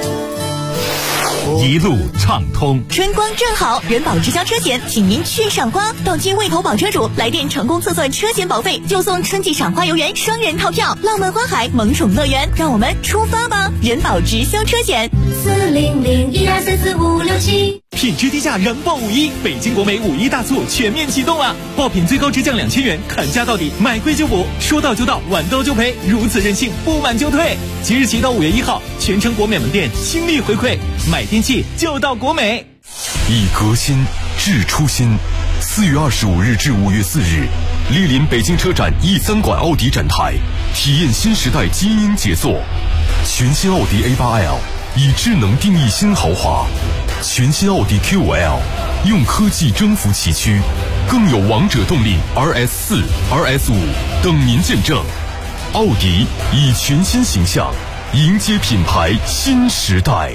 一路畅通， 春光正好，人保直销车险，请您去赏花。到期未投保车主来电成功测算车险保费，就送春季赏花游园双人套票，浪漫花海萌宠乐园。让我们出发吧！人保直销车险 40012344567。品质低价燃爆5·1，北京国美5·1大促全面启动了，爆品最高直降2000元，砍价到底，买贵就补，说到就到，晚到就赔，如此任性，不满就退。即日起到5月1号，全城国美门店倾力回馈，买电器就到国美。 以革新致初心。4月25日至5月4日，莅临北京车展E3馆奥迪展台，体验新时代基因杰作。全新奥迪A8L 以智能定义新豪华，全新奥迪Q5L 用科技征服崎岖，更有王者动力 RS4、RS5 等您见证。奥迪以全新形象迎接品牌新时代。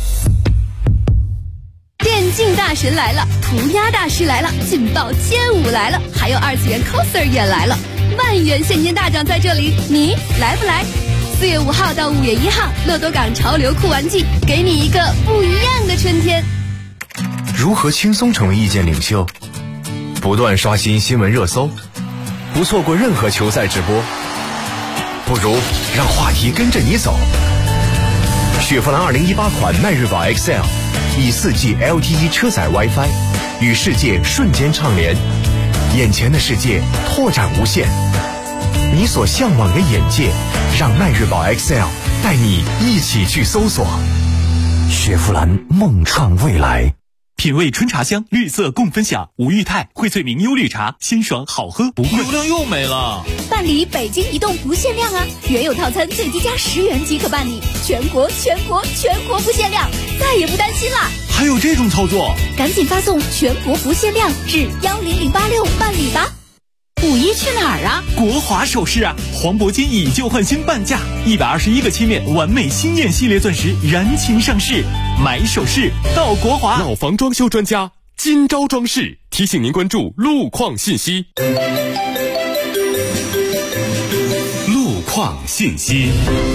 电竞大神来了，涂鸦大师来了，劲爆街舞来了，还有2次元 coser 也来了，万元现金大奖在这里，你来不来？4月5号到5月1号，乐多港潮流酷玩季，给你一个不一样的春天。 如何轻松成为意见领袖？不断刷新新闻热搜，不错过任何球赛直播，不如让话题跟着你走。雪佛兰2018款迈锐宝 XL 以4G LTE 车载 WiFi 与世界瞬间畅联，眼前的世界拓展无限，你所向往的眼界，让迈锐宝 XL 带你一起去搜索。雪佛兰梦创未来。 品味春茶香，绿色共分享。吴裕泰、荟萃明优绿茶，鲜爽好喝不贵。 流量又没了。 办理北京移动不限量啊！原有套餐最低加10元即可办理，全国不限量，再也不担心啦！ 还有这种操作？ 赶紧发送“全国不限量”至10086办理吧。 五一去哪儿啊？ 国华首饰啊，黄铂金以旧换新半价，121个切面完美新艳系列钻石燃情上市，买首饰到国华。 老房装修专家金招装饰提醒您关注路况信息。 路况信息。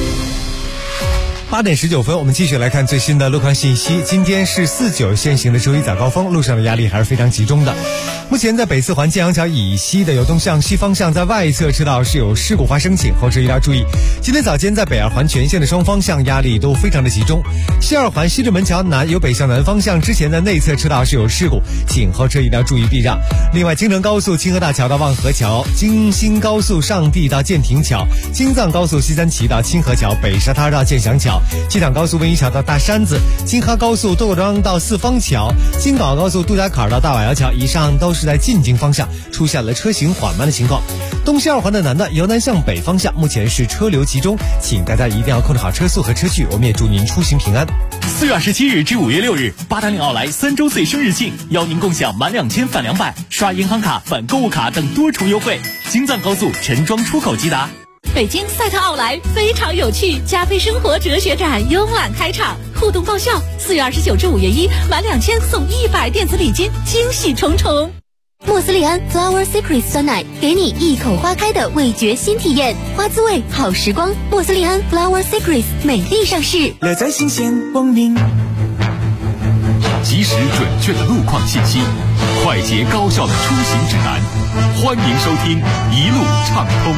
8点19分，我们继续来看最新的路况信息。今天是49限行的周一早高峰，路上的压力还是非常集中的。目前在北四环建阳桥以西的有动向西方向，在外侧车道是有事故发生，请后车一定要注意。今天早间在北二环全线的双方向压力都非常的集中。西二环西直门桥南有北向南方向，之前的内侧车道是有事故，请后车一定要注意避让。另外，京承高速清河大桥到望河桥，京新高速上地到建亭桥，京藏高速西三旗到清河桥，北沙滩到建祥桥，机场高速温榆桥到大山子，京哈高速窦庄到四方桥，京港高速杜家坎到大瓦窑桥，以上都是在进京方向出现了车行缓慢的情况。东西二环的南段由南向北方向目前是车流集中，请大家一定要控制好车速和车距，我们也祝您出行平安。 4月27日至5月6日，八达岭奥莱3周岁生日庆，邀您共享满2000返200，刷银行卡返购物卡等多重优惠。京藏高速陈庄出口即达。 北京赛特奥莱非常有趣加倍生活哲学展慵懒开场，互动爆笑！4月29至5月1，满2000送100电子礼金，惊喜重重。 莫斯利安 Flower Secret 酸奶，给你一口花开的味觉新体验，花滋味好时光。莫斯利安 Flower Secret 美丽上市， 乐在新鲜光明。 及时准确的路况信息，快捷高效的出行指南，欢迎收听一路畅通。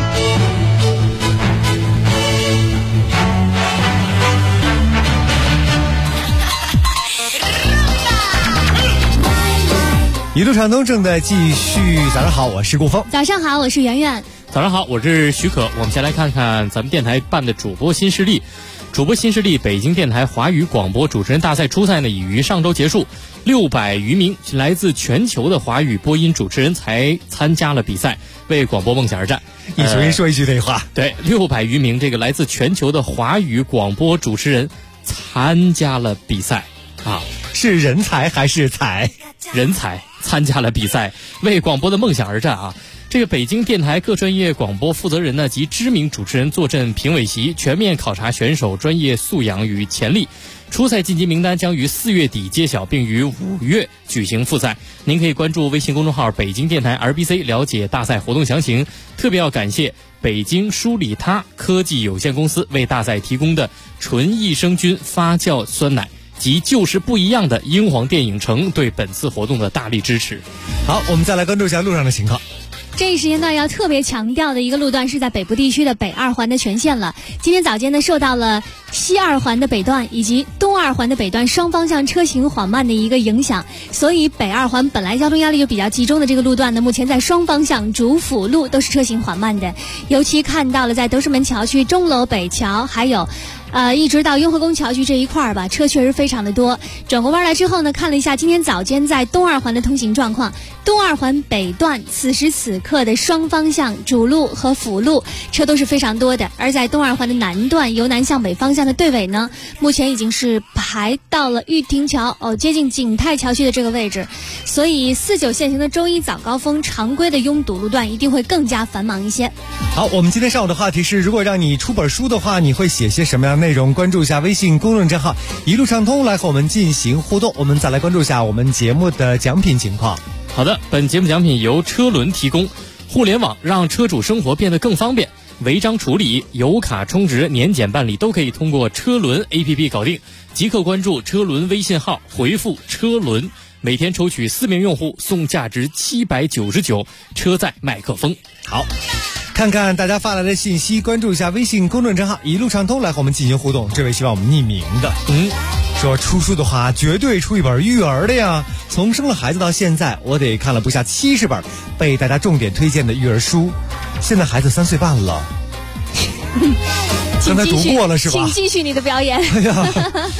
一路畅通正在继续。早上好，我是顾峰。 早上好，我是圆圆。 早上好，我是许可。我们先来看看咱们电台办的主播新势力。主播新势力北京电台华语广播主持人大赛初赛呢，已于上周结束，600余名来自全球的华语播音主持人才参加了比赛，为广播梦想而战。 你重新说一句这话。 对，600余名这个来自全球的华语广播主持人参加了比赛啊， 是人才还是才？ 人才参加了比赛，为广播的梦想而战啊！这个北京电台各专业广播负责人呢及知名主持人坐镇评委席，全面考察选手专业素养与潜力。初赛晋级名单将于4月底揭晓，并于5月举行复赛。您可以关注微信公众号北京电台 RBC 了解大赛活动详情。特别要感谢北京舒利他科技有限公司为大赛提供的纯益生菌发酵酸奶及就是不一样的英皇电影城对本次活动的大力支持。 好，我们再来关注一下路上的情况。 这一时间段要特别强调的一个路段是在北部地区的北二环的全线了。今天早间呢，受到了西二环的北段以及东二环的北段双方向车行缓慢的一个影响，所以北二环本来交通压力就比较集中的这个路段呢，目前在双方向主辅路都是车行缓慢的，尤其看到了在德胜门桥区、钟楼北桥还有一直到雍和宫桥区这一块吧，车确实非常的多。转过弯来之后呢，看了一下今天早间在东二环的通行状况，东二环北段此时此刻的双方向主路和辅路车都是非常多的，而在东二环的南段由南向北方向的队尾呢，目前已经是排到了玉亭桥接近景泰桥区的这个位置，所以49限行的周一早高峰常规的拥堵路段一定会更加繁忙一些。 好，我们今天上午的话题是，如果让你出本书的话，你会写些什么样的内容？关注一下微信公众账号一路畅通来和我们进行互动。我们再来关注一下我们节目的奖品情况。 好的，本节目奖品由车轮提供，互联网让车主生活变得更方便，违章处理、油卡充值、年检办理都可以通过车轮 APP 搞定。即刻关注车轮微信号，回复车轮，每天抽取4名用户送价值799车载麦克风。 好，看看大家发来的信息，关注一下微信公众账号一路畅通来和我们进行互动。这位希望我们匿名的说，出书的话绝对出一本育儿的呀，从生了孩子到现在我得看了不下70本被大家重点推荐的育儿书，现在孩子3岁半了， 刚才读过了是吧？ 请继续你的表演。 哎呀，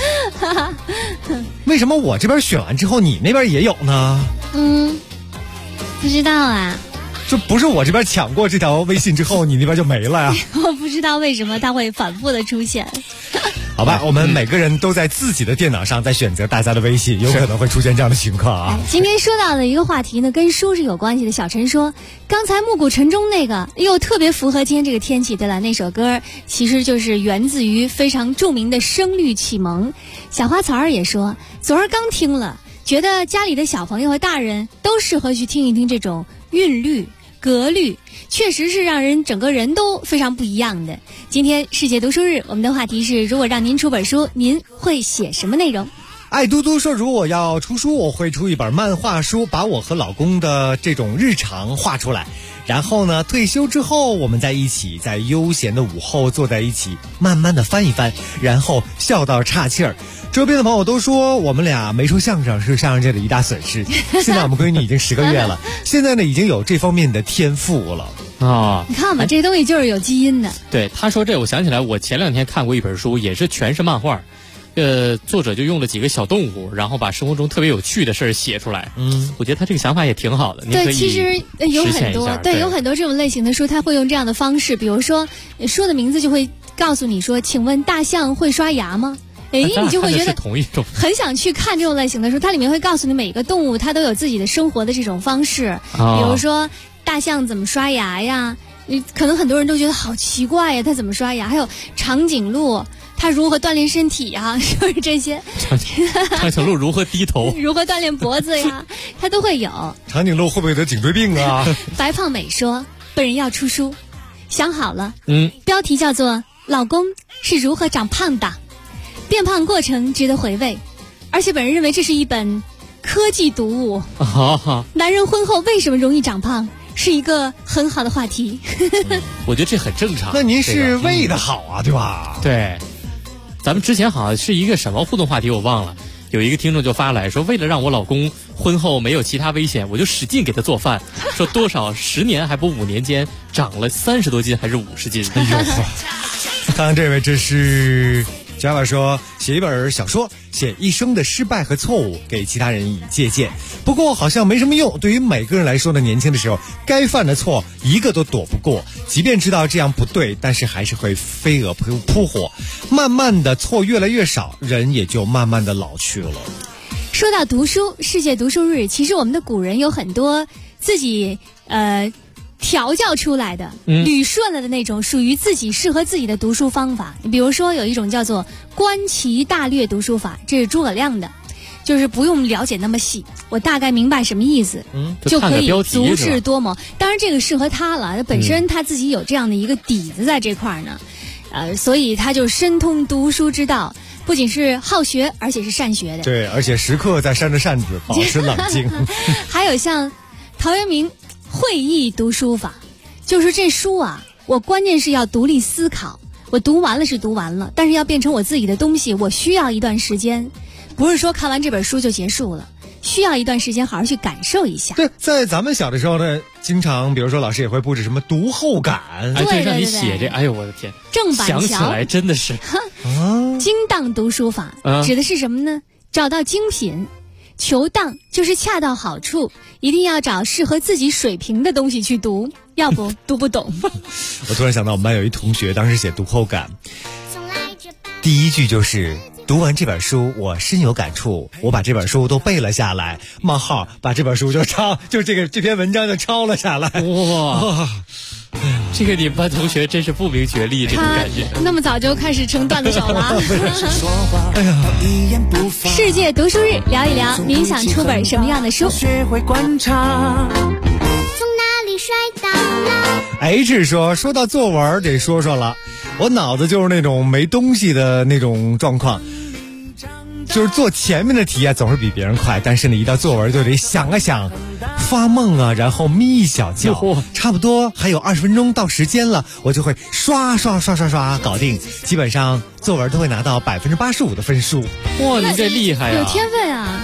为什么我这边选完之后，你那边也有呢？ 不知道啊。 就不是我这边抢过这条微信之后，你那边就没了呀？ 我不知道为什么它会反复的出现。 好吧，我们每个人都在自己的电脑上在选择大家的微信，有可能会出现这样的情况啊。 今天说到的一个话题呢，跟书是有关系的。小陈说，刚才暮鼓晨钟那个又特别符合今天这个天气，对了，那首歌其实就是源自于非常著名的《声律启蒙》。小花草儿也说，昨儿刚听了，觉得家里的小朋友和大人都适合去听一听这种韵律、格律，确实是让人整个人都非常不一样的。今天世界读书日，我们的话题是，如果让您出本书，您会写什么内容？ 爱嘟嘟说，如果要出书，我会出一本漫画书，把我和老公的这种日常画出来，然后呢，退休之后我们在一起，在悠闲的午后坐在一起，慢慢的翻一翻，然后笑到岔气儿。周边的朋友都说我们俩没说相声是相声界的一大损失。现在我们闺女已经10个月了，现在呢已经有这方面的天赋了啊！ 你看吧，这东西就是有基因的。 对，他说这，我想起来，我前2天看过一本书，也是全是漫画。作者就用了几个小动物，然后把生活中特别有趣的事儿写出来。我觉得他这个想法也挺好的。 对，其实有很多，对，有很多这种类型的书，他会用这样的方式，比如说书的名字就会告诉你说，请问大象会刷牙吗？你就会觉得很想去看这种类型的书，它里面会告诉你每个动物它都有自己的生活的这种方式，比如说大象怎么刷牙呀，可能很多人都觉得好奇怪呀，它怎么刷牙？还有长颈鹿它如何锻炼身体呀，就是这些。 长颈鹿如何低头？ 如何锻炼脖子呀？它都会有。 长颈鹿会不会得颈椎病啊？ 白胖美说，本人要出书，想好了，标题叫做《老公是如何长胖的》。变胖过程值得回味，而且本人认为这是一本科技读物。男人婚后为什么容易长胖，是一个很好的话题。 我觉得这很正常。 那您是为的好啊，对吧？ 对，咱们之前好像是一个什么互动话题我忘了，有一个听众就发来说，为了让我老公婚后没有其他危险，我就使劲给他做饭，说多少10年还不5年间长了30多斤还是50斤。 哎呦，看看这位，这是Java 说，写一本小说，写一生的失败和错误，给其他人以借鉴。不过好像没什么用，对于每个人来说呢，年轻的时候该犯的错一个都躲不过，即便知道这样不对，但是还是会飞蛾扑火。慢慢的错越来越少，人也就慢慢的老去了。 说到读书，世界读书日，其实我们的古人有很多自己调教出来的捋顺了的那种属于自己适合自己的读书方法。你比如说有一种叫做观其大略读书法，这是诸葛亮的，就是不用了解那么细，我大概明白什么意思，就可以足智多谋。当然这个适合他了，本身他自己有这样的一个底子在这块呢，所以他就深通读书之道，不仅是好学，而且是善学的。 对，而且时刻在扇着扇子，保持冷静。 还有像陶渊明会意读书法，就是这书啊，我关键是要独立思考，我读完了是读完了，但是要变成我自己的东西，我需要一段时间，不是说看完这本书就结束了，需要一段时间好好去感受一下。 对，在咱们小的时候呢，经常比如说老师也会布置什么读后感， 对， 让你写这，哎呦我的天， 正板桥想起来真的是精当读书法，指的是什么呢？找到精品，求当就是恰到好处，一定要找适合自己水平的东西去读，要不读不懂。 我突然想到我们班有一同学当时写读后感，第一句就是读完这本书我深有感触，我把这本书都背了下来，冒号把这本书就这篇文章就抄了下来。 哇，这个你们班同学真是不明觉厉，这种感觉。 那么早就开始成段子手了。哎呀，世界读书日，聊一聊您想出本什么样的书？ 学会观察，从哪里摔倒了 ？H 说到作文得说了，我脑子就是那种没东西的那种状况，就是做前面的题啊总是比别人快，但是呢一到作文就得想啊想，发梦啊，然后眯一小觉，差不多还有20分钟到时间了，我就会刷搞定，基本上作文都会拿到85%的分数。 哇，你这厉害啊！ 有天分啊！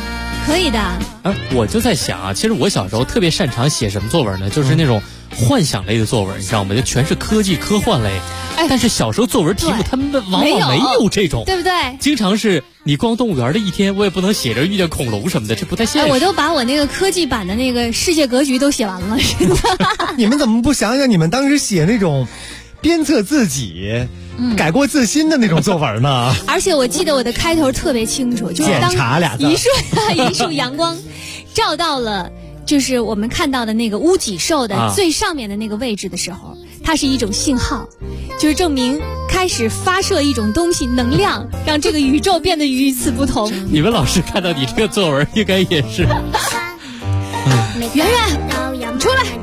可以的。 我就在想啊，其实我小时候特别擅长写什么作文呢？就是那种幻想类的作文，你知道吗？就全是科技科幻类。但是小时候作文题目他们往往没有这种， 对不对？经常是你逛动物园的一天，我也不能写着遇见恐龙什么的，这不太现实。 我都把我那个科技版的那个世界格局都写完了。 你们怎么不想想你们当时写那种鞭策自己、改过自新的那种作文呢？ 而且我记得我的开头特别清楚，就是当一束阳光照到了就是我们看到的那个屋脊兽的最上面的那个位置的时候，它是一种信号，就是证明开始发射一种东西能量，让这个宇宙变得与此不同。 你们老师看到你这个作文应该也是圆圆出来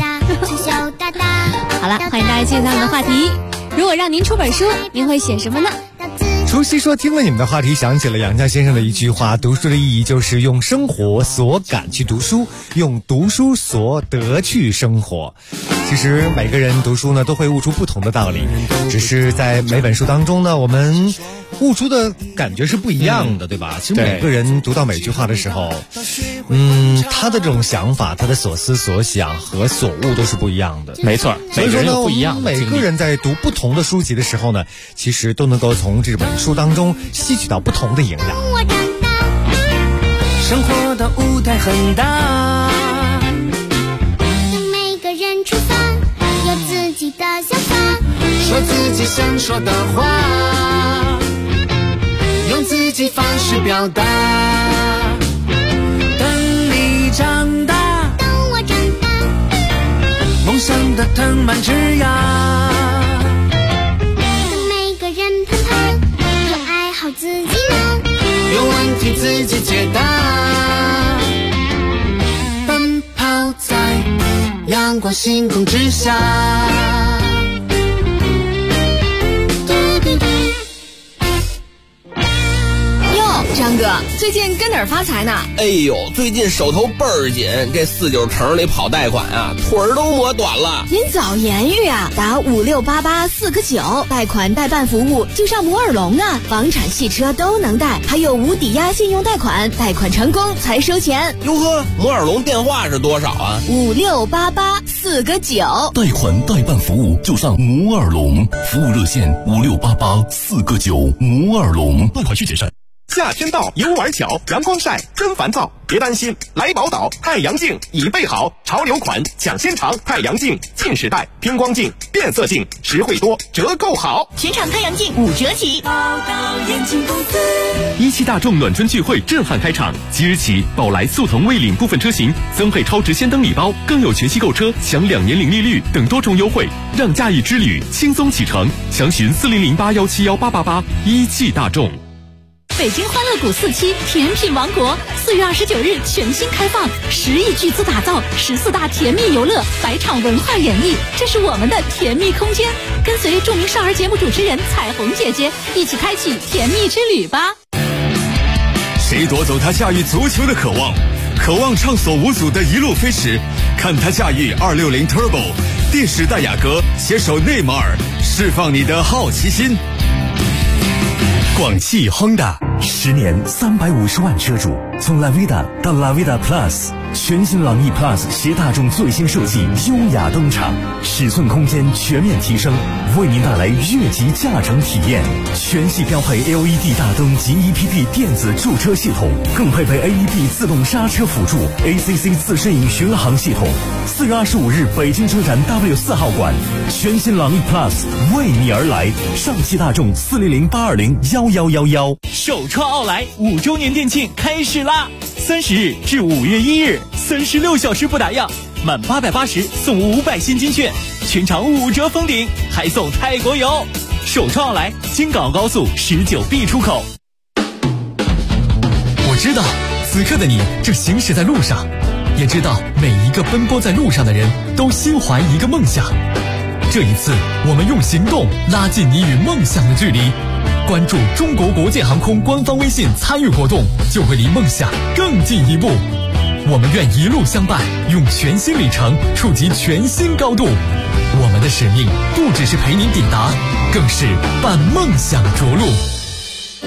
好了，欢迎大家进入到我们的话题。如果让您出本书，您会写什么呢？ 除夕说听了你们的话题，想起了杨绛先生的一句话：读书的意义就是用生活所感去读书，用读书所得去生活。其实每个人读书呢都会悟出不同的道理，只是在每本书当中呢，我们悟出的感觉是不一样的，对吧？其实每个人读到每句话的时候，他的这种想法、他的所思所想和所悟都是不一样的。 没错， 所以说呢， 不一样的每个人在读不同的书籍的时候呢，其实都能够从这本书当中吸取到不同的营养。 生活的舞台很大， 每个人出发有自己的想法， 说自己想说的话，用自己方式表达。等你长大， 等我长大， 梦想的藤蔓枝芽， 每个人盼盼要爱好自己呢， 有问题自己解答，奔跑在阳光星空之下。 张哥，最近跟哪儿发财呢？ 哎呦，最近手头倍儿紧，这49城里跑贷款啊，腿儿都磨短了。 您早言语啊，打5688-4个9，贷款代办服务就上摩尔龙啊，房产、汽车都能贷，还有无抵押信用贷款，贷款成功才收钱。 哟呵，摩尔龙电话是多少啊 ？5688-4个9， 贷款代办服务就上摩尔龙，服务热线5688-4个9，摩尔龙，贷款需谨慎。 夏天到，游玩巧，阳光晒真烦躁，别担心，来宝岛太阳镜已备好，潮流款抢先尝，太阳镜近视带、偏光镜、变色镜，实惠多，折扣好， 全场太阳镜5折起。 宝岛眼镜公司 17大众暖春聚会震撼开场，即日起，宝来速腾蔚领部分车型增配超值先登礼包，更有全系购车享2年零利率等多重优惠，让假日之旅轻松启程。详询4008171888，17大众。 北京欢乐谷4期甜品王国4月29日全新开放，10亿巨资打造14大甜蜜游乐，100场文化演绎，这是我们的甜蜜空间。跟随著名少儿节目主持人彩虹姐姐一起开启甜蜜之旅吧。 谁夺走他驾驭足球的渴望，渴望畅所无阻的一路飞驰，看他驾驭260 Turbo， 电时代雅阁携手内马尔，释放你的好奇心。 广汽 Honda 10年350万车主，从 Lavida 到 Lavida Plus， 全新朗逸 Plus 携大众最新设计优雅登场，尺寸空间全面提升，为您带来越级驾乘体验。全系标配 LED 大灯及 EPP 电子驻车系统，更配备 AEB 自动刹车辅助、ACC 自适应巡航系统。4月25日北京车展 W4 号馆，全新朗逸 Plus 为你而来。上汽大众400-820-1111。 首创奥莱5周年店庆开始啦！30日至5月1日，36小时不打烊，满880送500现金券，全场5折封顶，还送泰国游。首创奥莱京港澳高速19B 出口。 我知道，此刻的你正行驶在路上，也知道每一个奔波在路上的人都心怀一个梦想。这一次，我们用行动拉近你与梦想的距离。关注中国国建航空官方微信参与活动，就会离梦想更进一步。我们愿一路相伴，用全新里程触及全新高度。我们的使命不只是陪您抵达，更是伴梦想着陆。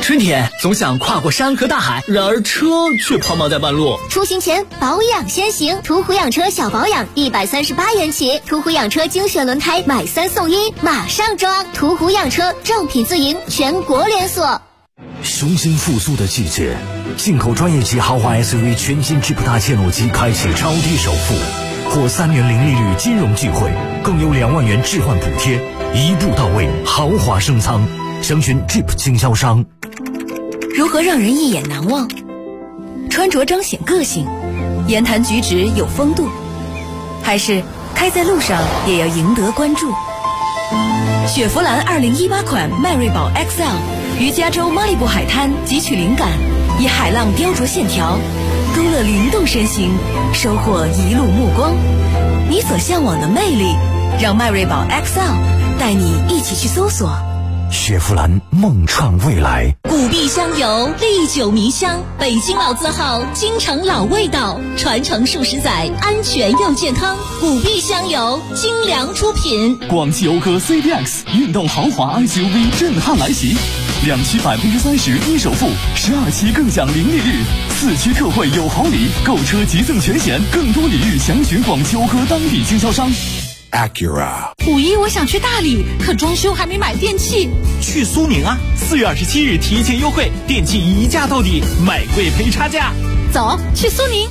春天总想跨过山和大海，然而车却抛锚在半路。 出行前保养先行，途虎养车小保养138元起，途虎养车精选轮胎买3送1，马上装！途虎养车正品自营，全国连锁。 雄心复苏的季节，进口专业级豪华 SUV 全新 Jeep 大切诺基开启超低首付，获3年零利率金融巨惠，更有2万元置换补贴，一步到位，豪华升舱。详询 Jeep 经销商。 如何让人一眼难忘？穿着彰显个性，言谈举止有风度，还是开在路上也要赢得关注？雪佛兰2018款迈锐宝 XL 于加州马里布海滩汲取灵感，以海浪雕琢线条，勾勒灵动身形，收获一路目光。你所向往的魅力，让迈锐宝 XL 带你一起去搜索。 雪佛兰梦创未来。 古碧香油，历久弥香，北京老字号，京城老味道，传承数十载，安全又健康。古碧香油，精良出品。 广汽讴歌 CDX 运动豪华 SUV 震撼来袭，2期30%低首付，12期更享零利率，4期特惠有好礼，购车即赠全险，更多礼遇详询广汽讴歌当地经销商。 Acura。 5一我想去大理，可装修还没买电器。 去苏宁啊！4月27日提前优惠，电器一价到底，买贵赔差价。 走，去苏宁。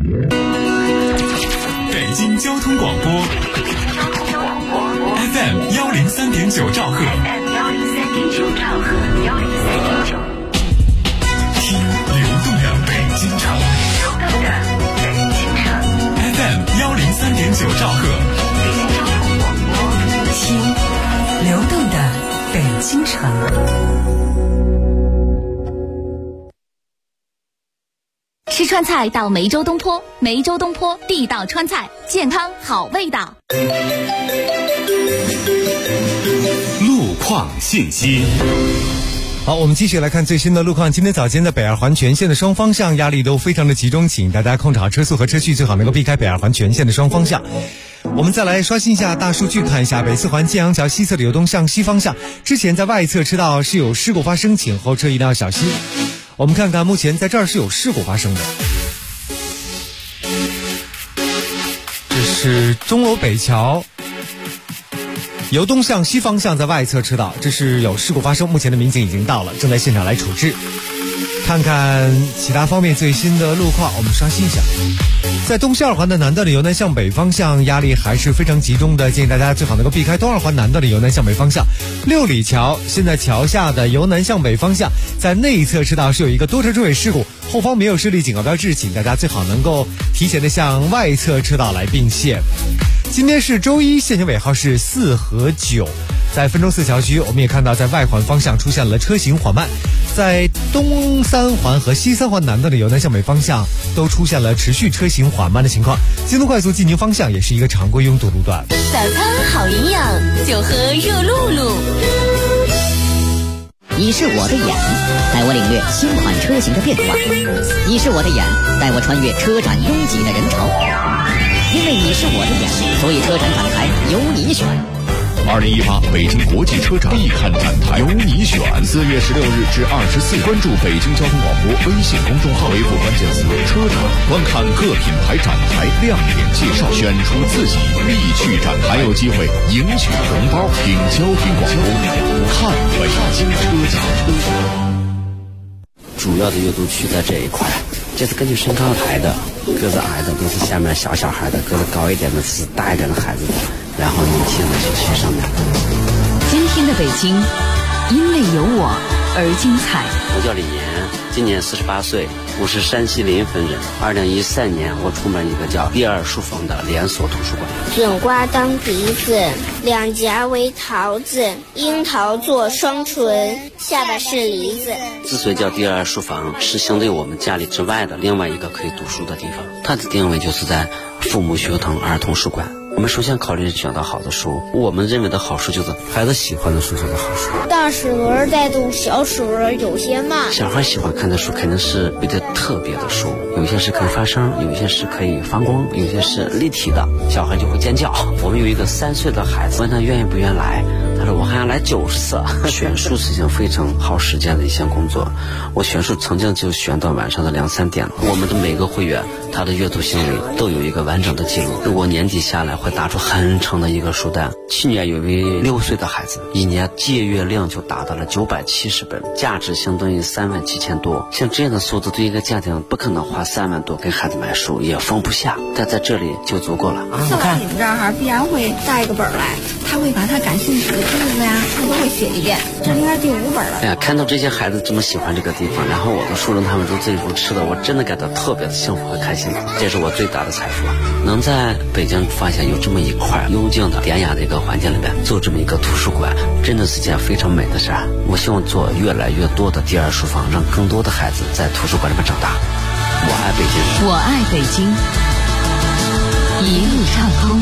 北京交通广播 FM 103.9兆赫。听流动的北京城。FM 103.9兆赫。 听流动的北京城。 吃川菜到梅州东坡，梅州东坡地道川菜，健康好味道。 路况信息。 好，我们继续来看最新的路况。今天早间在北二环全线的双方向压力都非常的集中，请大家控制好车速和车距，最好能够避开北二环全线的双方向。我们再来刷新一下大数据，看一下北四环建阳桥西侧的流动向西方向，之前在外侧车道是有事故发生，请后车一定要小心。我们看看目前在这儿是有事故发生的，这是钟楼北桥由东向西方向在外侧车道，这是有事故发生，目前的民警已经到了，正在现场来处置。看看其他方面最新的路况，我们刷新一下。在东西二环的南段的由南向北方向压力还是非常集中的，建议大家最好能够避开东二环南段的由南向北方向。六里桥现在桥下的由南向北方向在内侧车道是有一个多车追尾事故，后方没有设立警告标志，请大家最好能够提前的向外侧车道来并线。今天是周一，限行尾号是4和9。在汾州四桥区，我们也看到在外环方向出现了车行缓慢，在东三环和西三环南段的由南向北方向都出现了持续车行缓慢的情况。京东快速进京方向也是一个常规拥堵路段。 早餐好营养，就喝热露露。 你是我的眼，带我领略新款车型的变化；你是我的眼，带我穿越车展拥挤的人潮。因为你是我的眼，所以车展展台由你选。 2018北京国际车展必看展台，由你选。4月16日至24日，关注北京交通广播微信公众号，回复关键词“车展”，观看各品牌展台亮点介绍，选出自己必去展台，还有机会赢取红包。听交通广播，看北京车展。 主要的阅读区在这一块，这是根据身高排的，个子矮的都是下面小孩的，个子高一点的是大一点的孩子的，然后年轻的就去上面。 今天的北京，因为有我而精彩。 我叫李岩，今年48岁，我是山西临汾人。2013年，我创办一个叫第二书房的连锁图书馆。 种瓜当鼻子，两颊为桃子，樱桃做双唇，下巴是梨子。 之所以叫第二书房，是相对我们家里之外的另外一个可以读书的地方。它的定位就是在父母学堂儿童书馆。我们首先考虑选到好的书，我们认为的好书就是孩子喜欢的书就是好书。 大齿轮带动小齿轮有些慢。 小孩喜欢看的书肯定是比较特别的书，有一些是可以发声，有一些是可以发光，有一些是立体的，小孩就会尖叫。我们有一个3岁的孩子，问他愿意不愿意来， 他说我还想来90色。选书是一件非常耗时间的一项工作，我选书曾经就选到晚上的2、3点。我们的每个会员他的阅读行为都有一个完整的记录，如果年底下来会打出很长的一个书单。去年有一位6岁的孩子，一年借阅量就达到了970本，价值相当于37000多。像这样的数字对一个家庭不可能花3万多给孩子买书，也放不下，但在这里就足够了。 你看你们这儿必然会带一个本来，他会把他感兴趣的句子呀，他都会写一遍。这应该是第5本了。 哎呀，看到这些孩子这么喜欢这个地方，然后我的书让他们如醉如痴的，我真的感到特别的幸福和开心。这是我最大的财富啊！能在北京发现有这么一块幽静的、典雅的一个环境里面做这么一个图书馆，真的是件非常美的事。我希望做越来越多的第2书房，让更多的孩子在图书馆里面长大。我爱北京， 我爱北京，一路畅通。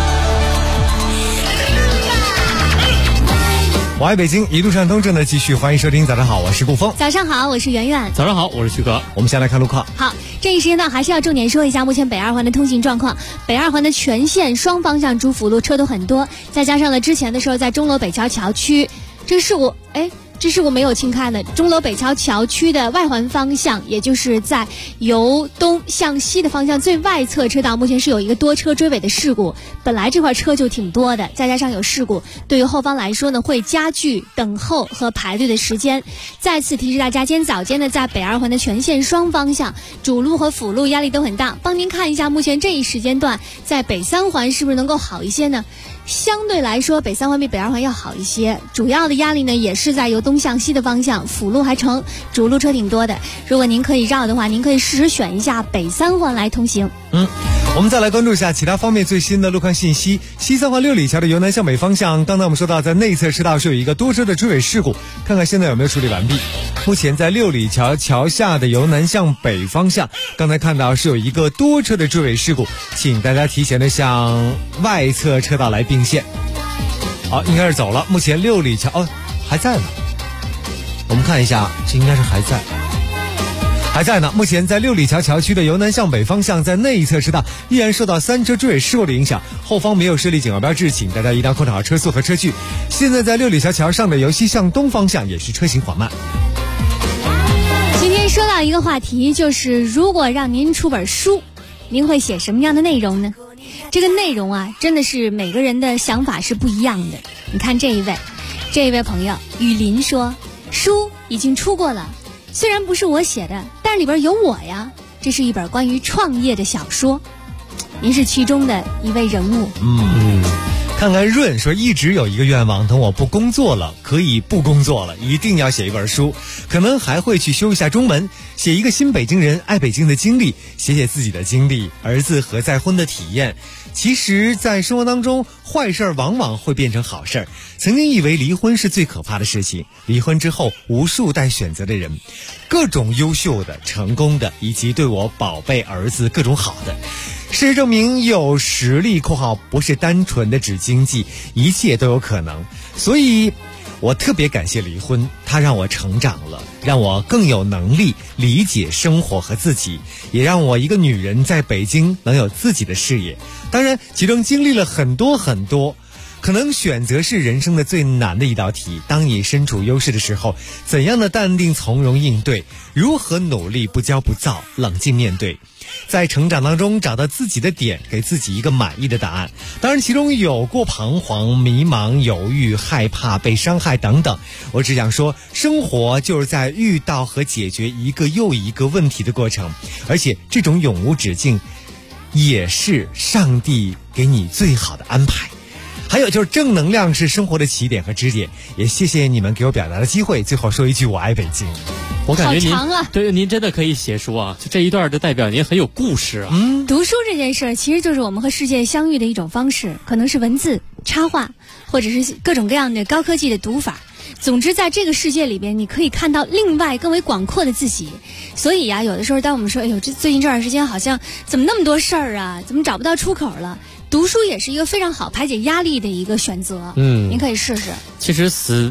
我爱北京，一路畅通正在继续，欢迎收听。早上好，我是顾峰。 早上好，我是圆圆。 早上好，我是徐哥。 我们先来看路况。 好，这一时间段还是要重点说一下目前北2环的通行状况。北2环的全线双方向主辅路车都很多，再加上了之前的时候在钟楼北桥桥区，这事故没有清开的。钟楼北桥桥区的外环方向，也就是在由东向西的方向最外侧车道，目前是有一个多车追尾的事故。本来这块车就挺多的，再加上有事故，对于后方来说呢，会加剧等候和排队的时间。再次提示大家，今天早间呢，在北2环的全线双方向主路和辅路压力都很大。帮您看一下，目前这一时间段在北3环是不是能够好一些呢？相对来说，北3环比北2环要好一些。主要的压力呢，也是在由东向西的方向，辅路还成，主路车挺多的。如果您可以绕的话，您可以试着选一下北3环来通行。 我们再来关注一下其他方面最新的路况信息。西3环6里桥的由南向北方向，刚才我们说到在内侧车道是有一个多车的追尾事故，看看现在有没有处理完毕。目前在6里桥桥下的由南向北方向，刚才看到是有一个多车的追尾事故，请大家提前的向外侧车道来并线。好，应该是走了。目前6里桥还在呢，我们看一下，这应该是还在呢。目前在6里桥桥区的由南向北方向，在内侧车道依然受到3车追尾事故的影响，后方没有设立警告标志，请大家一定要控制好车速和车距。现在在6里桥桥上的由西向东方向也是车行缓慢。 今天说到一个话题，就是如果让您出本书，您会写什么样的内容呢？这个内容啊，真的是每个人的想法是不一样的。你看这一位朋友雨林说，书已经出过了，虽然不是我写的，但是里边有我呀。这是一本关于创业的小说，您是其中的一位人物。 看看润说，一直有一个愿望，等我不工作了，可以不工作了，一定要写一本书，可能还会去修一下中文，写一个新北京人爱北京的经历，写写自己的经历，儿子和再婚的体验。其实在生活当中，坏事往往会变成好事。曾经以为离婚是最可怕的事情，离婚之后无数待选择的人，各种优秀的、成功的，以及对我宝贝儿子各种好的。事实证明，有实力（括号不是单纯的指经济），一切都有可能。所以我特别感谢离婚，它让我成长了，让我更有能力理解生活和自己，也让我一个女人在北京能有自己的事业。当然其中经历了很多，可能选择是人生的最难的一道题。当你身处优势的时候，怎样的淡定从容应对，如何努力不骄不躁，冷静面对，在成长当中找到自己的点，给自己一个满意的答案。当然其中有过彷徨、迷茫、犹豫、害怕、被伤害等等。我只想说，生活就是在遇到和解决一个又一个问题的过程，而且这种永无止境也是上帝给你最好的安排。还有就是正能量是生活的起点和支点，也谢谢你们给我表达的机会。最后说一句，我爱北京。 我感觉您真的可以写书啊，就这一段就代表您很有故事啊。 读书这件事其实就是我们和世界相遇的一种方式，可能是文字、插画，或者是各种各样的高科技的读法。总之在这个世界里边，你可以看到另外更为广阔的自己。所以啊，有的时候当我们说，哎呦，最近这段时间好像怎么那么多事儿啊，怎么找不到出口了，读书也是一个非常好排解压力的一个选择。您可以试试。 其实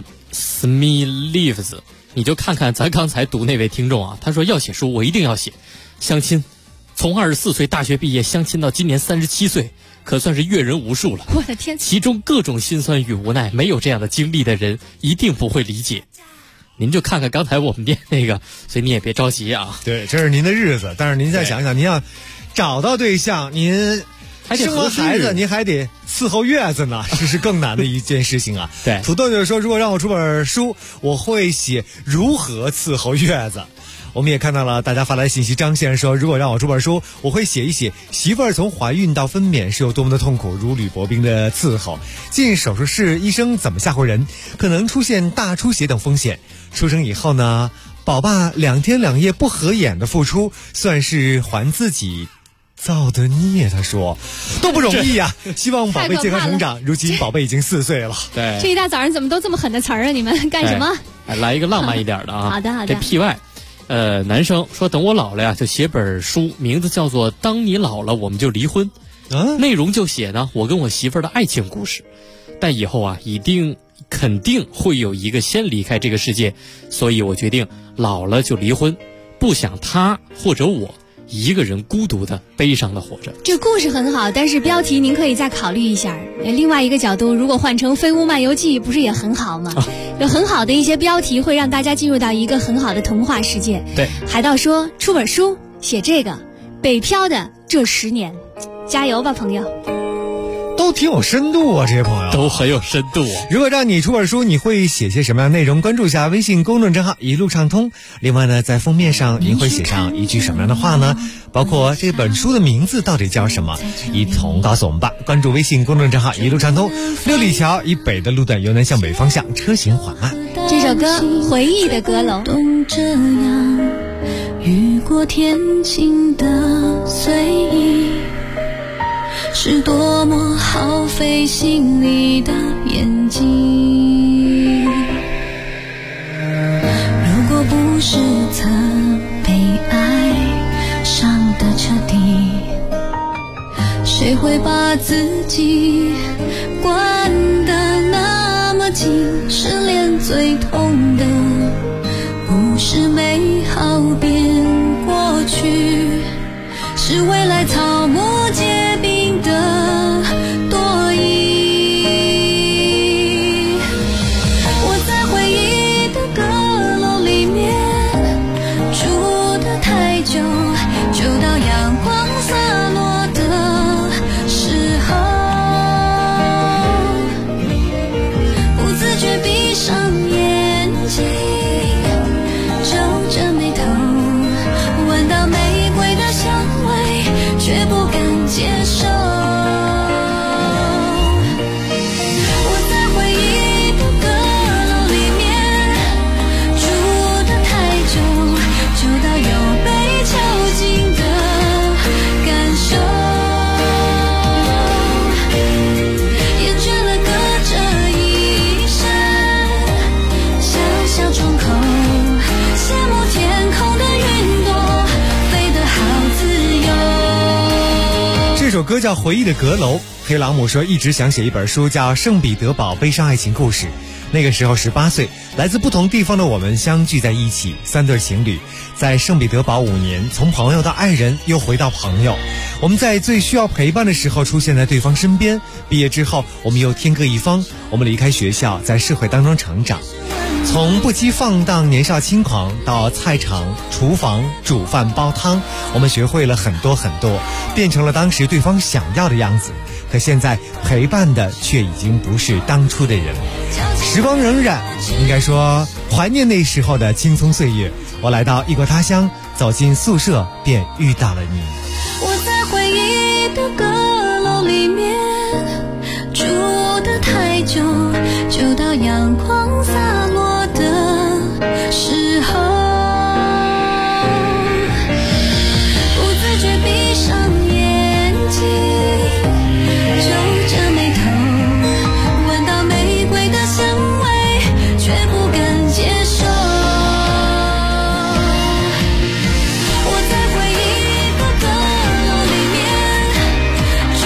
Smee Leaves， 你就看看咱刚才读那位听众啊，他说要写书，我一定要写。相亲，从24岁大学毕业相亲到今年37岁， 可算是阅人无数了。 我的天！ 其中各种辛酸与无奈，没有这样的经历的人一定不会理解。您就看看刚才我们店那个，所以你也别着急啊。 对，这是您的日子，但是您再想想，您要找到对象，您还得生完孩子，您还得伺候月子呢，这是更难的一件事情啊。 对， 土豆就是说，如果让我出本书，我会写如何伺候月子。我们也看到了大家发来的信息，张先生说，如果让我出本书，我会写一写媳妇儿从怀孕到分娩是有多么的痛苦，如履薄冰的伺候，进手术室医生怎么吓唬人，可能出现大出血等风险。出生以后呢，宝爸2天2夜不合眼的付出，算是还自己造的孽。他说都不容易呀，希望宝贝健康成长。如今宝贝已经4岁了。 对， 这一大早上怎么都这么狠的词儿啊？你们干什么？ 来一个浪漫一点的啊。 好的好的。 这 PY，男生说等我老了呀，就写本书，名字叫做《当你老了我们就离婚》。内容就写呢，我跟我媳妇儿的爱情故事，但以后啊，肯定会有一个先离开这个世界，所以我决定老了就离婚，不想他或者我一个人孤独的悲伤的活着。 这故事很好，但是标题您可以再考虑一下。另外一个角度，如果换成《飞屋漫游记》不是也很好吗？有很好的一些标题会让大家进入到一个很好的童话世界。 对， 海盗说出本书写这个北漂的这10年，加油吧朋友。 都挺有深度啊，这些朋友都很有深度啊。 如果让你出本书，你会写些什么样的内容？关注一下微信公众账号一路畅通。另外呢，在封面上您会写上一句什么样的话呢？包括这本书的名字到底叫什么，一同告诉我们吧。关注微信公众账号一路畅通。6里桥以北的路段由南向北方向车行缓慢。 这首歌《回忆的阁楼》。 这样雨过天晴的随意，是多么耗费心力的眼睛。如果不是曾被爱伤得彻底，谁会把自己关得那么紧？失恋最痛的不是美好变过去，是未来草木皆兵的多疑。我在回忆的阁楼里面住得太久，就到阳光洒落的时候，不自觉闭上眼睛，皱着眉头，闻到玫瑰的香味，却不敢接受。我在回忆的阁楼里面住得太久，久到有被囚禁的感受，厌倦了隔着一扇小小窗口，羡慕天空的云朵飞得好自由。 这首歌叫《回忆的阁楼》。黑朗姆说一直想写一本书，叫《圣彼得堡悲伤爱情故事》。那个时候18岁，来自不同地方的我们相聚在一起，3对情侣在圣彼得堡5年，从朋友到爱人，又回到朋友。我们在最需要陪伴的时候出现在对方身边，毕业之后我们又天各一方，我们离开学校，在社会当中成长。从不羁放荡年少轻狂到菜场厨房煮饭煲汤，我们学会了很多很多，变成了当时对方想要的样子。可现在陪伴的却已经不是当初的人。时光荏苒，应该说怀念那时候的青葱岁月。我来到异国他乡，走进宿舍便遇到了你。 我在回忆的阁楼里面住得太久，就到阳光洒落的时候，不自觉闭上眼睛，皱着眉头，闻到玫瑰的香味，却不敢接受。我在回忆的阁楼里面住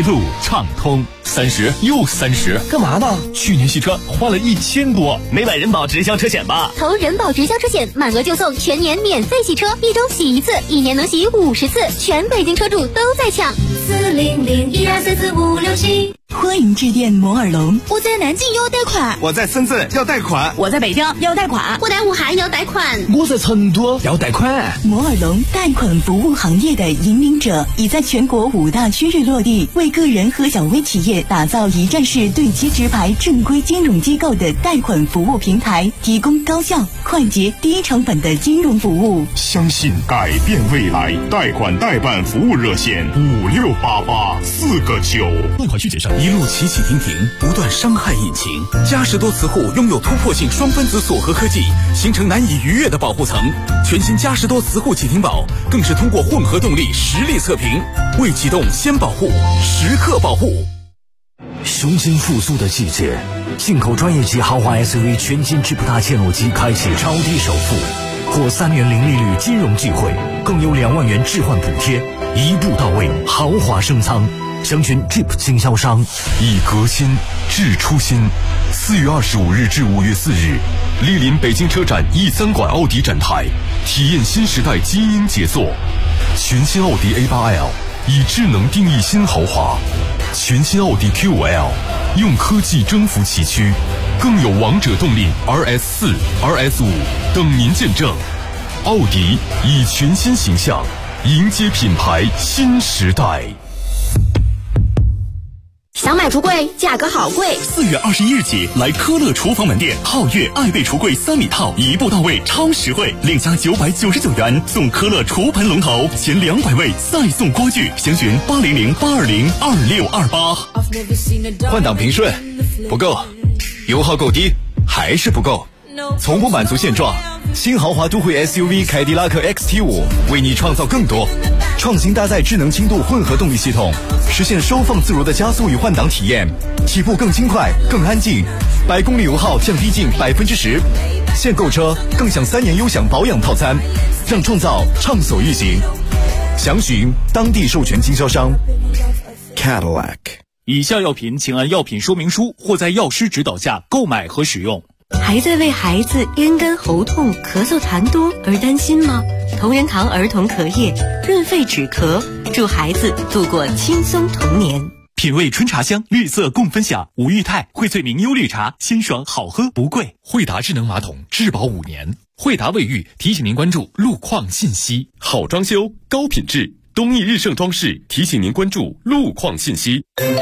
路畅通。30又30， 干嘛呢？ 去年洗车花了1000多， 没买人保直销车险吧？ 投人保直销车险，满额就送全年免费洗车，1周洗1次，1年能洗50次，全北京车主都在抢。4001244567。 欢迎致电摩尔龙。 我在南京要贷款， 我在深圳要贷款， 我在北京要贷款， 我在武汉要贷款， 我在成都要贷款。 摩尔龙贷款服务行业的引领者，已在全国5大区域落地，为个人和小微企业打造一站式对接直排正规金融机构的贷款服务平台，提供高效、快捷、低成本的金融服务。 相信改变未来，贷款代办服务热线5688 4个9。 贷款续结上一路起起停停，不断伤害引擎。嘉实多磁护拥有突破性双分子锁合科技，形成难以逾越的保护层。全新嘉实多磁护启停宝更是通过混合动力实力测评，未启动先保护，时刻保护。 雄心复苏的季节，进口专业级豪华 SUV 全新智普大切诺基开启超低首付，获3年零利率金融机会，更有2万元置换补贴，一步到位，豪华升舱。详询 Jeep 经销商。 以革新致初心。4月25日至5月4日，莅临北京车展E3馆奥迪展台，体验新时代基因杰作。全新奥迪 A8L 以智能定义新豪华，全新奥迪 Q5L 用科技征服崎岖，更有王者动力 RS4、RS5 等您见证。奥迪以全新形象迎接品牌新时代。 想买橱柜，价格好贵。 4月21日起，来科乐厨房门店，皓月爱贝橱柜3米套，一步到位，超实惠，另加999元送科乐厨盆龙头，前200位再送锅具。详询800-820-2628。 换挡平顺不够，油耗够低还是不够，从不满足现状。新豪华都会 SUV 凯迪拉克 XT5 为你创造更多，创新搭载智能轻度混合动力系统，实现收放自如的加速与换挡体验，起步更轻快更安静，100公里油耗降低近10%。现购车更享3年优享保养套餐，让创造畅所欲行。详询当地授权经销商 Cadillac。 以下药品请按药品说明书或在药师指导下购买和使用。 还在为孩子咽干喉痛、咳嗽痰多而担心吗？同仁堂儿童咳液润肺止咳，助孩子度过轻松童年。 品味春茶香，绿色共分享。吴裕泰荟萃明优绿茶，鲜爽好喝不贵。 惠达智能马桶质保5年。惠达卫浴提醒您关注路况信息。 好装修高品质，东义日盛装饰提醒您关注路况信息。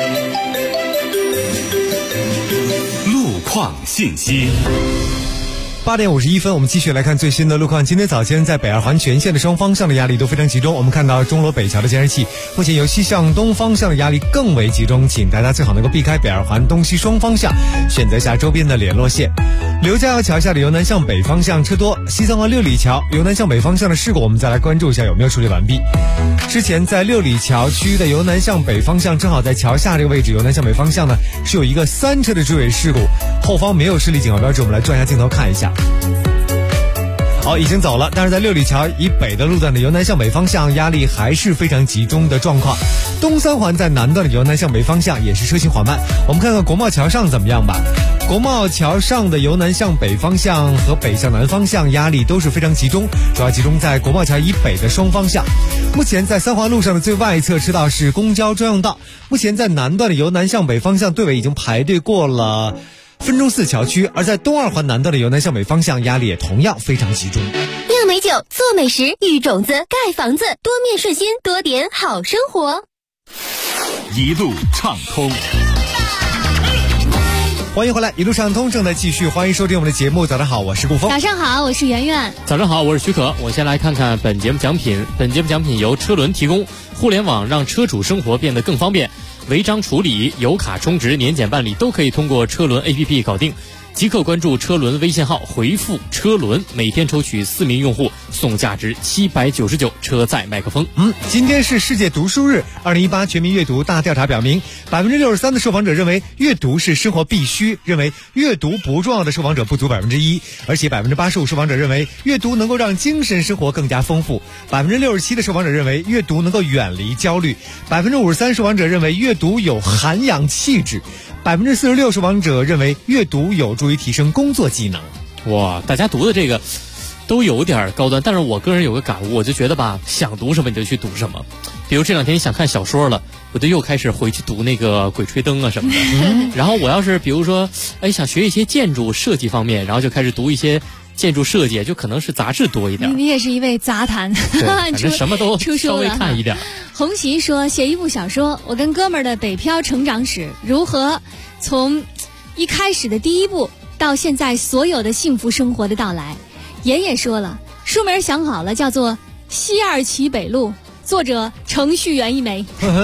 路况信息。 8点51分，我们继续来看最新的路况。今天早间在北二环全线的双方向的压力都非常集中。我们看到钟楼北桥的监视器，目前由西向东方向的压力更为集中，请大家最好能够避开北二环东西双方向，选择下周边的联络线。刘家窑桥下的由南向北方向车多，西三环6里桥由南向北方向的事故，我们再来关注一下有没有处理完毕。之前在6里桥区的由南向北方向，正好在桥下这个位置，由南向北方向呢是有一个3车的追尾事故，后方没有视力警告标志，我们来转一下镜头看一下。好，已经走了，但是在6里桥以北的路段的由南向北方向压力还是非常集中的状况。东三环在南段的由南向北方向也是车行缓慢。我们看看国贸桥上怎么样吧。国贸桥上的由南向北方向和北向南方向压力都是非常集中，主要集中在国贸桥以北的双方向。目前在三环路上的最外侧车道是公交专用道，目前在南段的由南向北方向队尾已经排队过了分钟寺桥区，而在东二环南段的由南向北方向压力也同样非常集中。 酿美酒，做美食，育种子，盖房子，多面顺心，多点好生活。 一路畅通。 欢迎回来，一路畅通正在继续，欢迎收听我们的节目。早上好，我是顾峰。 早上好，我是圆圆。 早上好，我是许可。我先来看看本节目奖品。本节目奖品由车轮提供，互联网让车主生活变得更方便。违章处理、油卡充值、年检办理都可以通过车轮 APP 搞定。 即刻关注车轮微信号，回复车轮，每天抽取4名用户送价值799车载麦克风。 今天是世界读书日，2018全民阅读大调查表明，63%的受访者认为阅读是生活必须，认为阅读不重要的受访者不足1%，而且85%受访者认为阅读能够让精神生活更加丰富，67%的受访者认为阅读能够远离焦虑，53%受访者认为阅读有涵养气质，46%受访者认为阅读有助于提升工作技能。 哇，大家读的这个都有点高端，但是我个人有个感悟，我就觉得吧，想读什么你就去读什么。比如这2天你想看小说了，我就又开始回去读那个《鬼吹灯》啊什么的。然后我要是比如说，想学一些建筑设计方面，然后就开始读一些建筑设计，就可能是杂志多一点。 你也是一位杂谈， 反正什么都稍微看一点。 红旗说写一部小说，我跟哥们儿的北漂成长史，如何从一开始的第一步到现在所有的幸福生活的到来。爷爷说了，书名想好了，叫做《西二旗北路》，作者程序员一枚。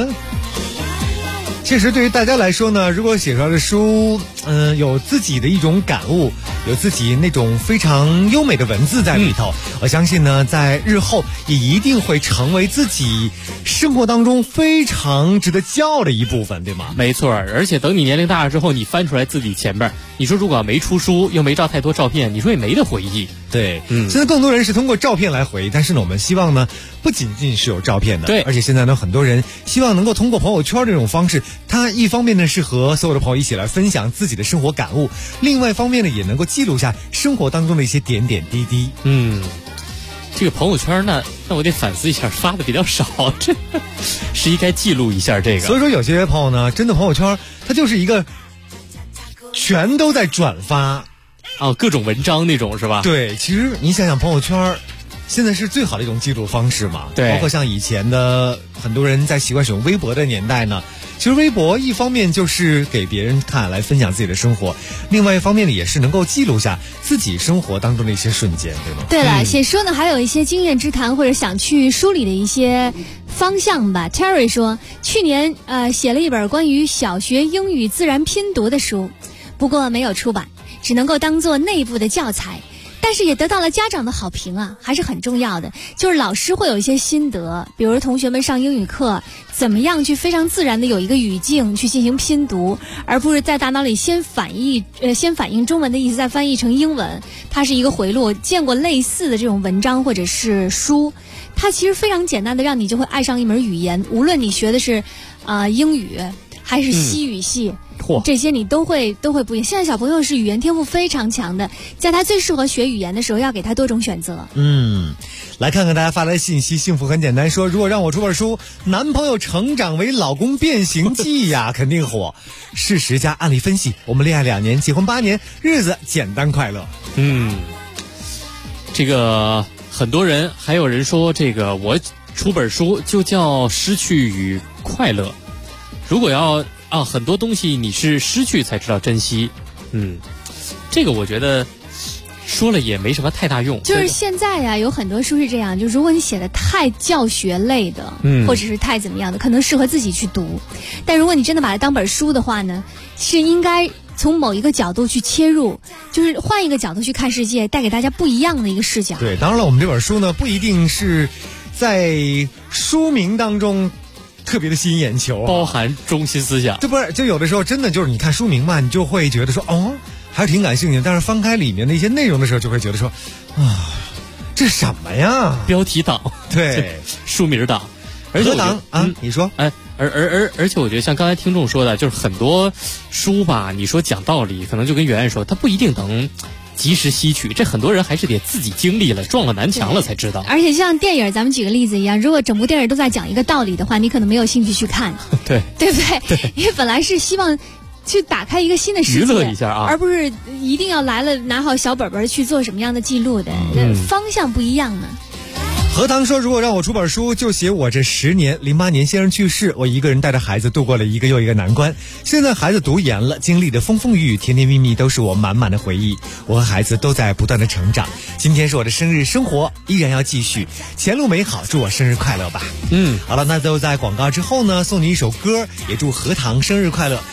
其实对于大家来说呢，如果写出来的书有自己的一种感悟，有自己那种非常优美的文字在里头，我相信呢在日后也一定会成为自己生活当中非常值得骄傲的一部分，对吗？ 没错，而且等你年龄大了之后，你翻出来自己前边，你说如果没出书又没照太多照片，你说也没得回忆。 对，现在更多人是通过照片来回忆，但是呢我们希望呢不仅仅是有照片的， 对， 而且现在呢很多人希望能够通过朋友圈这种方式，它一方面呢是和所有的朋友一起来分享自己的生活感悟，另外一方面呢也能够记录下生活当中的一些点点滴滴。 这个朋友圈那我得反思一下，发的比较少，这是应该记录一下这个。 所以说有些朋友呢，真的朋友圈它就是一个全都在转发各种文章那种是吧？ 对，其实你想想朋友圈现在是最好的一种记录方式嘛。 对， 包括像以前的很多人在习惯使用微博的年代呢，其实微博一方面就是给别人看来分享自己的生活，另外一方面呢也是能够记录下自己生活当中的一些瞬间，对吗？ 对了，写书呢还有一些经验之谈或者想去梳理的一些方向吧。 Terry 说去年写了一本关于小学英语自然拼读的书，不过没有出版，只能够当做内部的教材，但是也得到了家长的好评啊，还是很重要的。就是老师会有一些心得，比如同学们上英语课怎么样去非常自然的有一个语境去进行拼读，而不是在大脑里先反应中文的意思再翻译成英文，它是一个回路。我见过类似的这种文章或者是书，它其实非常简单的让你就会爱上一门语言，无论你学的是英语还是西语系，这些你都会不一样。现在小朋友是语言天赋非常强的，在他最适合学语言的时候，要给他多种选择。 来看看大家发来的信息。幸福很简单说，如果让我出本书，男朋友成长为老公变形记呀，肯定火。事实加案例分析，我们恋爱2年，结婚8年，日子简单快乐。 这个很多人还有人说，这个我出本书就叫失去与快乐。如果要很多东西你是失去才知道珍惜，这个我觉得说了也没什么太大用。 就是现在呀，有很多书是这样，就如果你写的太教学类的，或者是太怎么样的，可能适合自己去读。但如果你真的把它当本书的话呢，是应该从某一个角度去切入，就是换一个角度去看世界，带给大家不一样的一个视角。 对，当然了，我们这本书呢，不一定是在书名当中特别的吸引眼球， 包含中心思想。 对，不是，就有的时候真的就是你看书名嘛，你就会觉得说还是挺感兴趣的，但是翻开里面的一些内容的时候，就会觉得说这什么呀？ 标题党， 对， 书名党，而且党你说， 而且我觉得像刚才听众说的，就是很多书吧，你说讲道理，可能就跟圆圆说，它不一定能及时吸取，这很多人还是得自己经历了，撞了南墙了才知道。 而且像电影，咱们举个例子一样，如果整部电影都在讲一个道理的话，你可能没有兴趣去看，对不对？ 对， 因为本来是希望去打开一个新的世界， 娱乐一下而不是一定要来了拿好小本本去做什么样的记录的，方向不一样呢。 何唐说，如果让我出本书，就写我这10年。08年先生去世，我一个人带着孩子度过了一个又一个难关。现在孩子读研了，经历的风风雨雨、甜甜蜜蜜都是我满满的回忆。我和孩子都在不断的成长。今天是我的生日，生活依然要继续，前路美好，祝我生日快乐吧。好了，那就在广告之后呢，送你一首歌，也祝何唐生日快乐。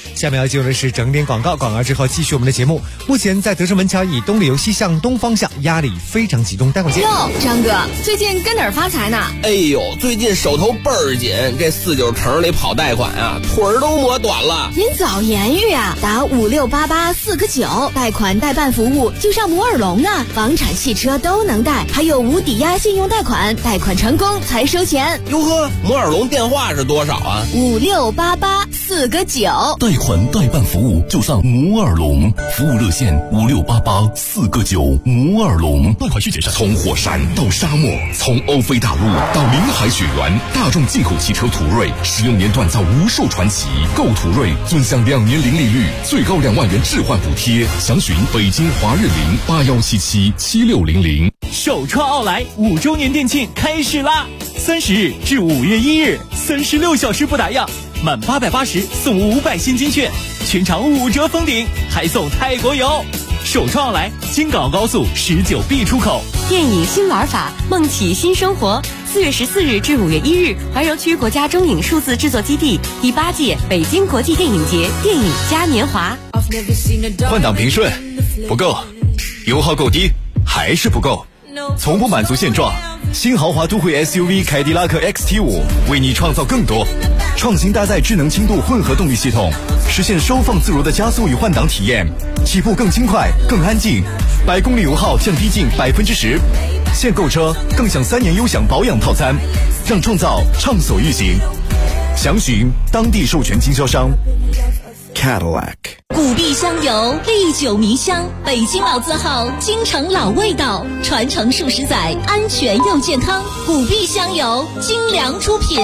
下面要进入的是整点广告，广告之后继续我们的节目。目前在德胜门桥以东流西向东方向，压力非常集中，待会儿见。 哟，张哥，最近跟哪儿发财呢？ 哎呦，最近手头倍儿紧，这49城里跑贷款啊，腿儿都磨短了。 您早言语啊，打5688-4个9，贷款代办服务就上摩尔龙啊，房产、汽车都能贷，还有无抵押信用贷款，贷款成功才收钱。 哟呵，摩尔龙电话是多少啊 ？5688-4个9， 贷款代办服务就上摩尔龙，服务热线5688-4个9，摩尔龙。贷款需谨慎。从火山到沙漠，从欧菲大陆到临海雪原，大众进口汽车途锐，使用年锻造无数传奇。购途锐尊享2年零利率，最高2万元置换补贴。详询北京华润081777600。 首创奥莱5周年店庆开始啦！30日至5月1日，36小时不打烊，满880送500现金券，全场5折封顶，还送泰国游。首创奥莱京港澳高速19B 出口。 电影新玩法，梦起新生活。4月14日至5月1日，怀柔区国家中影数字制作基地第8届北京国际电影节电影嘉年华。 换挡平顺不够，油耗够低还是不够，从不满足现状。新豪华都会 SUV 凯迪拉克 XT5 为你创造更多，创新搭载智能轻度混合动力系统，实现收放自如的加速与换挡体验，起步更轻快更安静，100公里油耗降低近10%。现购车更享3年优享保养套餐，让创造畅所欲行。详询当地授权经销商 Cadillac。 古碧香油，历久弥香，北京老字号，京城老味道，传承数十载，安全又健康。古碧香油，精良出品。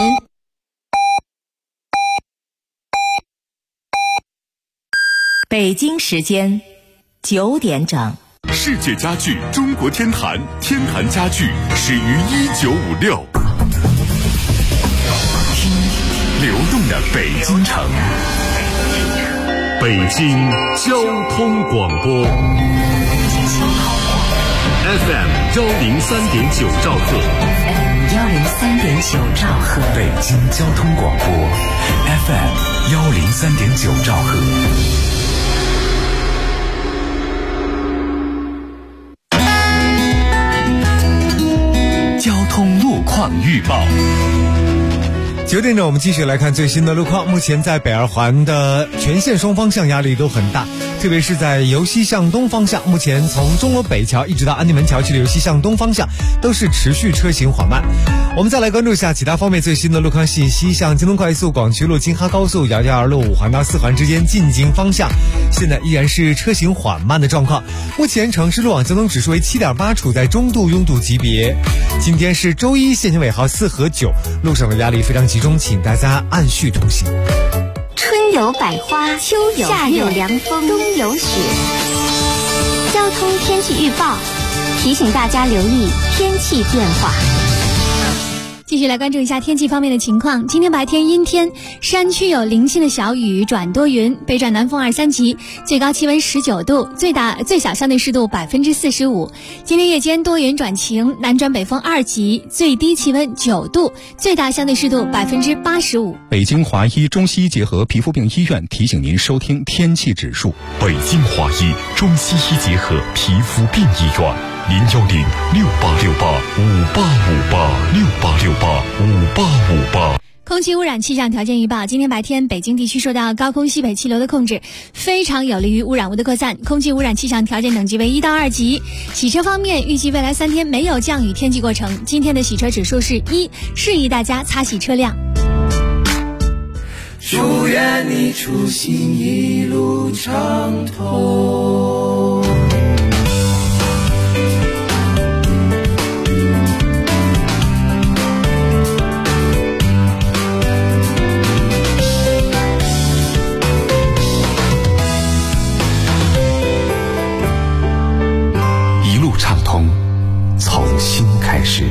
北京时间9点整。 世界家具中国天坛，天坛家具始于1956。听流动的北京城。北京交通广播 FM 103.9兆赫， 103.9兆赫， 北京交通广播 FM 103.9兆赫。 交通路况预报。 9点整，我们继续来看最新的路况。目前在北二环的全线双方向压力都很大，特别是在由西向东方向，目前从钟楼北桥一直到安定门桥区的由西向东方向都是持续车行缓慢。我们再来关注一下其他方面最新的路况信息，像京东快速广渠路、京哈高速、姚家二路5环到4环之间进京方向，现在依然是车行缓慢的状况。目前城市路网交通指数为7.8，处在中度拥堵级别。今天是周一，限行尾号4和9，路上的压力非常集中，请大家按序通行。 春有百花，秋有夏有凉风，冬有雪。交通天气预报提醒大家留意天气变化。 继续来关注一下天气方面的情况。今天白天阴天，山区有零星的小雨转多云，北转南风2、3级，最高气温19度，最小相对湿度45%。今天夜间多云转晴，南转北风2级，最低气温9度，最大相对湿度85%。 北京华医中西医结合皮肤病医院提醒您收听天气指数。 北京华医中西医结合皮肤病医院，0106868585858，68685858。 空气污染气象条件预报：今天白天，北京地区受到高空西北气流的控制，非常有利于污染物的扩散，空气污染气象条件等级为1到2级。洗车方面，预计未来3天没有降雨天气过程，今天的洗车指数是1，适宜大家擦洗车辆。 祝愿你出行一路畅通。 一路畅通，从新开始。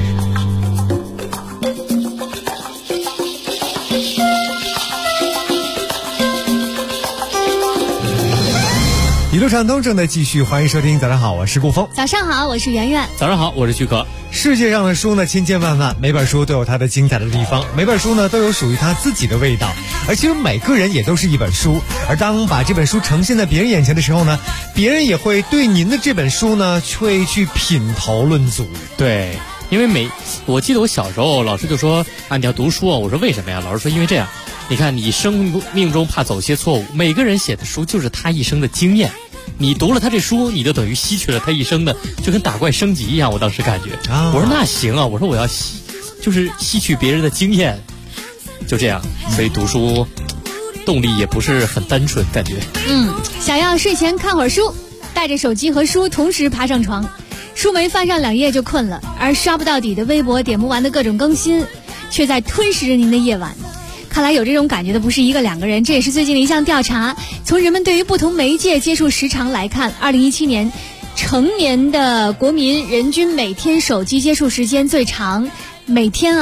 一路畅通正在继续，欢迎收听。早上好，我是顾峰。 早上好，我是圆圆。 早上好，我是许可。 世界上的书呢千千万万，每本书都有它的精彩的地方，每本书呢都有属于它自己的味道。而其实每个人也都是一本书，而当把这本书呈现在别人眼前的时候呢，别人也会对您的这本书呢会去品头论足。 对，因为我记得我小时候老师就说啊，你要读书啊，我说为什么呀？老师说因为这样，你看你生命中怕走些错误，每个人写的书就是他一生的经验。你读了他这书，你就等于吸取了他一生的，就跟打怪升级一样。我当时感觉，我说那行啊，我说我要吸取别人的经验，就这样。所以读书动力也不是很单纯，感觉。 想要睡前看会儿书，带着手机和书同时爬上床，书没翻上2页就困了，而刷不到底的微博，点不完的各种更新，却在吞噬着您的夜晚。看来有这种感觉的不是一个2个人，这也是最近的一项调查。从人们对于不同媒介接触时长来看，2017年成年的国民人均每天手机接触时间最长，每天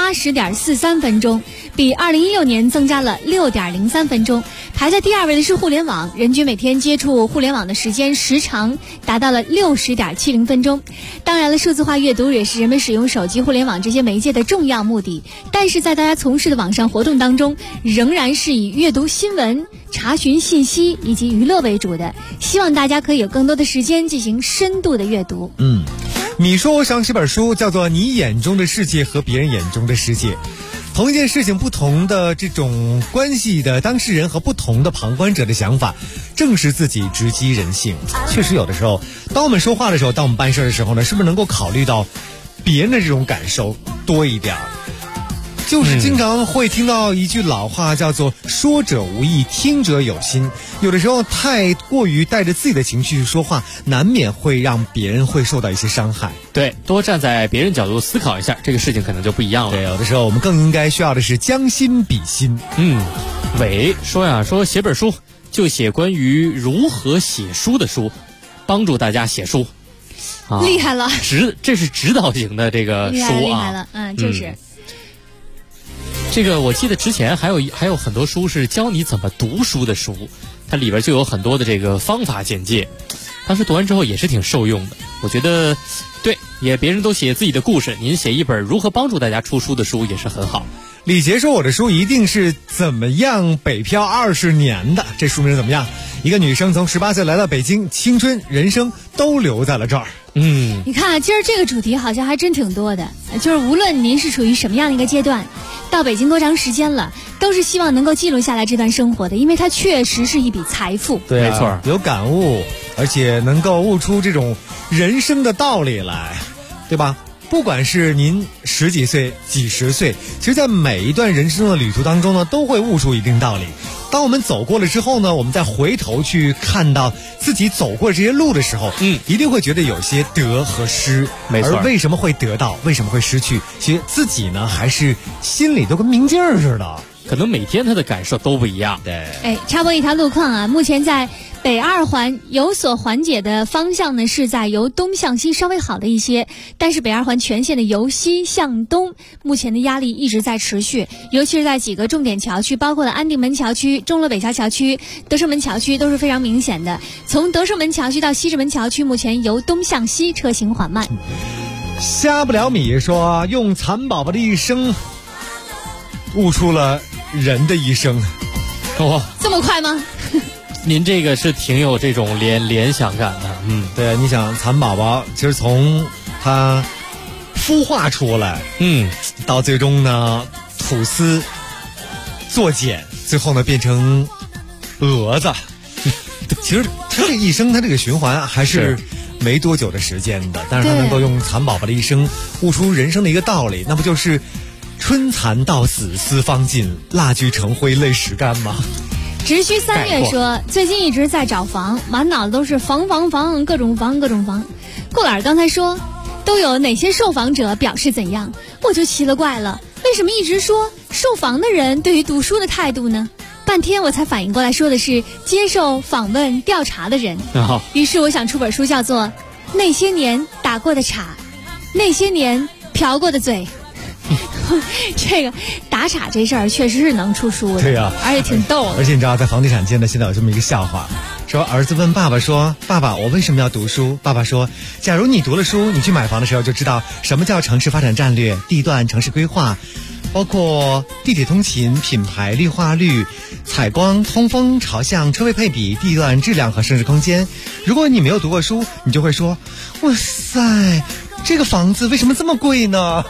80.43分钟，比2016年增加了6.03分钟。排在第2位的是互联网，人均每天接触互联网的时长达到了60.70分钟。当然了，数字化阅读也是人们使用手机、互联网这些媒介的重要目的，但是在大家从事的网上活动当中，仍然是以阅读新闻、查询信息以及娱乐为主的。希望大家可以有更多的时间进行深度的阅读。 你说我想写本书，叫做《你眼中的世界和别人眼中的世界》。同一件事情，不同的这种关系的当事人和不同的旁观者的想法，正是自己直击人性。确实有的时候，当我们说话的时候，当我们办事的时候呢，是不是能够考虑到别人的这种感受多一点？就是经常会听到一句老话，叫做说者无意，听者有心。有的时候太过于带着自己的情绪去说话，难免会让别人会受到一些伤害。 对，多站在别人角度思考一下，这个事情可能就不一样了。 对，有的时候我们更应该需要的是将心比心。 伟说写本书就写关于如何写书的书，帮助大家写书。 厉害了， 这是指导型的这个书啊， 厉害了，就是。 这个我记得之前还有很多书是教你怎么读书的书，它里边就有很多的这个方法简介，当时读完之后也是挺受用的。我觉得对，也别人都写自己的故事，您写一本如何帮助大家出书的书也是很好。 李杰说我的书一定是怎么样北漂20年的，这书名怎么样？一个女生从18岁来到北京，青春人生都留在了这儿。 你看今儿这个主题好像还真挺多的，就是无论您是处于什么样的一个阶段，到北京多长时间了，都是希望能够记录下来这段生活的，因为它确实是一笔财富。 对，没错，有感悟，而且能够悟出这种人生的道理来，对吧？不管是您10几岁、几十岁，其实在每一段人生的旅途当中呢，都会悟出一定道理。当我们走过了之后呢，我们再回头去看到自己走过这些路的时候，一定会觉得有些得和失。 没错。 而为什么会得到，为什么会失去，其实自己呢还是心里都跟明镜似的， 可能每天他的感受都不一样。 对。 插播一条路况啊，目前在北2环有所缓解的方向呢，是在由东向西稍微好的一些，但是北2环全线的由西向东，目前的压力一直在持续，尤其是在几个重点桥区，包括了安定门桥区、钟楼北桥桥区、德胜门桥区都是非常明显的。从德胜门桥区到西直门桥区，目前由东向西车行缓慢。 瞎不了米说用蚕宝宝的一生悟出了人的一生。 这么快吗？ 您这个是挺有这种联想感的。 对，你想蚕宝宝其实从它孵化出来，到最终呢吐丝作茧，最后呢变成蛾子。其实它这一生，它这个循环还是没多久的时间的，但是它能够用蚕宝宝的一生悟出人生的一个道理，那不就是春蚕到死丝方尽，蜡炬成灰泪始干吗？ 直须3月说，最近一直在找房，满脑子都是房，各种房。顾老师刚才说都有哪些受访者表示怎样，我就奇了怪了，为什么一直说受访的人对于读书的态度呢？半天我才反应过来，说的是接受访问调查的人。于是我想出本书，叫做《那些年打过的岔，那些年嫖过的嘴》。这个打岔这事儿确实是能出书的， 对呀， 而且挺逗的。 而且你知道，在房地产界呢，现在有这么一个笑话， 说儿子问爸爸说，爸爸，我为什么要读书？爸爸说，假如你读了书，你去买房的时候就知道什么叫城市发展战略、地段城市规划，包括地铁通勤、品牌绿化率、采光、通风、朝向、车位配比、地段质量和升值空间。如果你没有读过书，你就会说，哇塞，这个房子为什么这么贵呢？